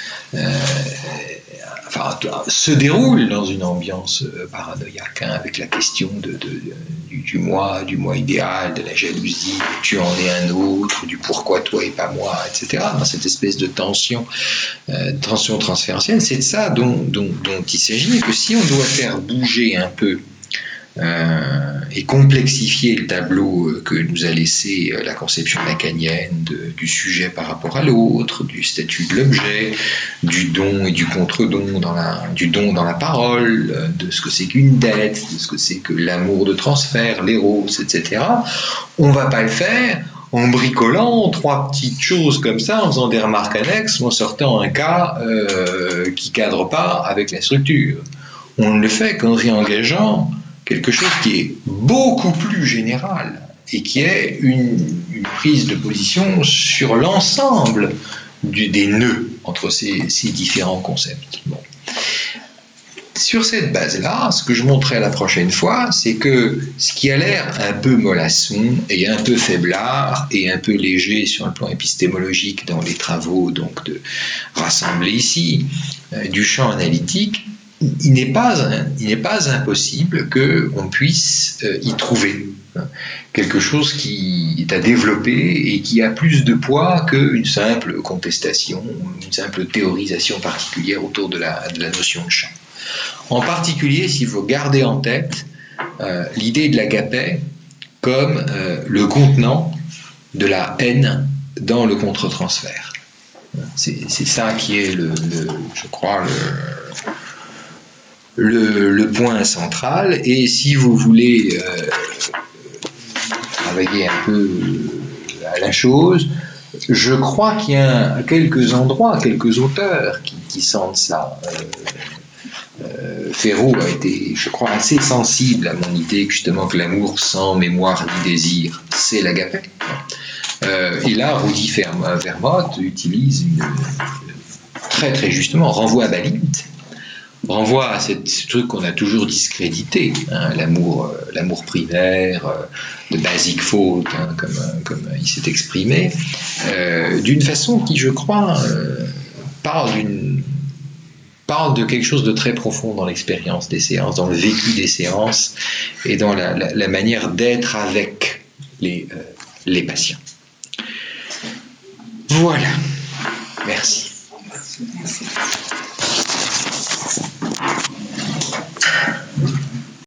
se déroule dans une ambiance paranoïaque, hein, avec la question du moi idéal, de la jalousie, du tu en es un autre, du pourquoi toi et pas moi, etc. Dans cette espèce de tension transférentielle, c'est de ça dont il s'agit, et que si on doit faire bouger un peu et complexifier le tableau que nous a laissé la conception lacanienne du sujet par rapport à l'autre, du statut de l'objet, du don et du contre-don du don dans la parole, de ce que c'est qu'une dette, de ce que c'est que l'amour de transfert, l'éros, etc. On ne va pas le faire en bricolant trois petites choses comme ça, en faisant des remarques annexes ou en sortant un cas qui ne cadre pas avec la structure. On ne le fait qu'en réengageant quelque chose qui est beaucoup plus général et qui est une prise de position sur l'ensemble des nœuds entre ces différents concepts. Bon. Sur cette base-là, ce que je montrerai la prochaine fois, c'est que ce qui a l'air un peu mollasson et un peu faiblard et un peu léger sur le plan épistémologique dans les travaux donc rassemblés ici du champ analytique, il n'est pas impossible qu'on puisse y trouver quelque chose qui est à développer et qui a plus de poids qu'une simple contestation, une simple théorisation particulière autour de la notion de champ. En particulier, s'il faut garder en tête l'idée de l'agapé comme le contenant de la haine dans le contre-transfert. C'est ça qui est je crois, le point central. Et si vous voulez travailler un peu à la chose, je crois qu'il y a quelques endroits, quelques auteurs qui sentent ça. Ferraud a été, je crois, assez sensible à mon idée justement que l'amour sans mémoire ni désir, c'est l'agapé. Et là, Rudi Vermote utilise très très justement, renvoie à Balint, renvoie à ce truc qu'on a toujours discrédité, hein, l'amour primaire, de basic fault, hein, comme il s'est exprimé, d'une façon qui, je crois, parle de quelque chose de très profond dans l'expérience des séances, dans le vécu des séances et dans la manière d'être avec les patients. Voilà. Merci. Merci.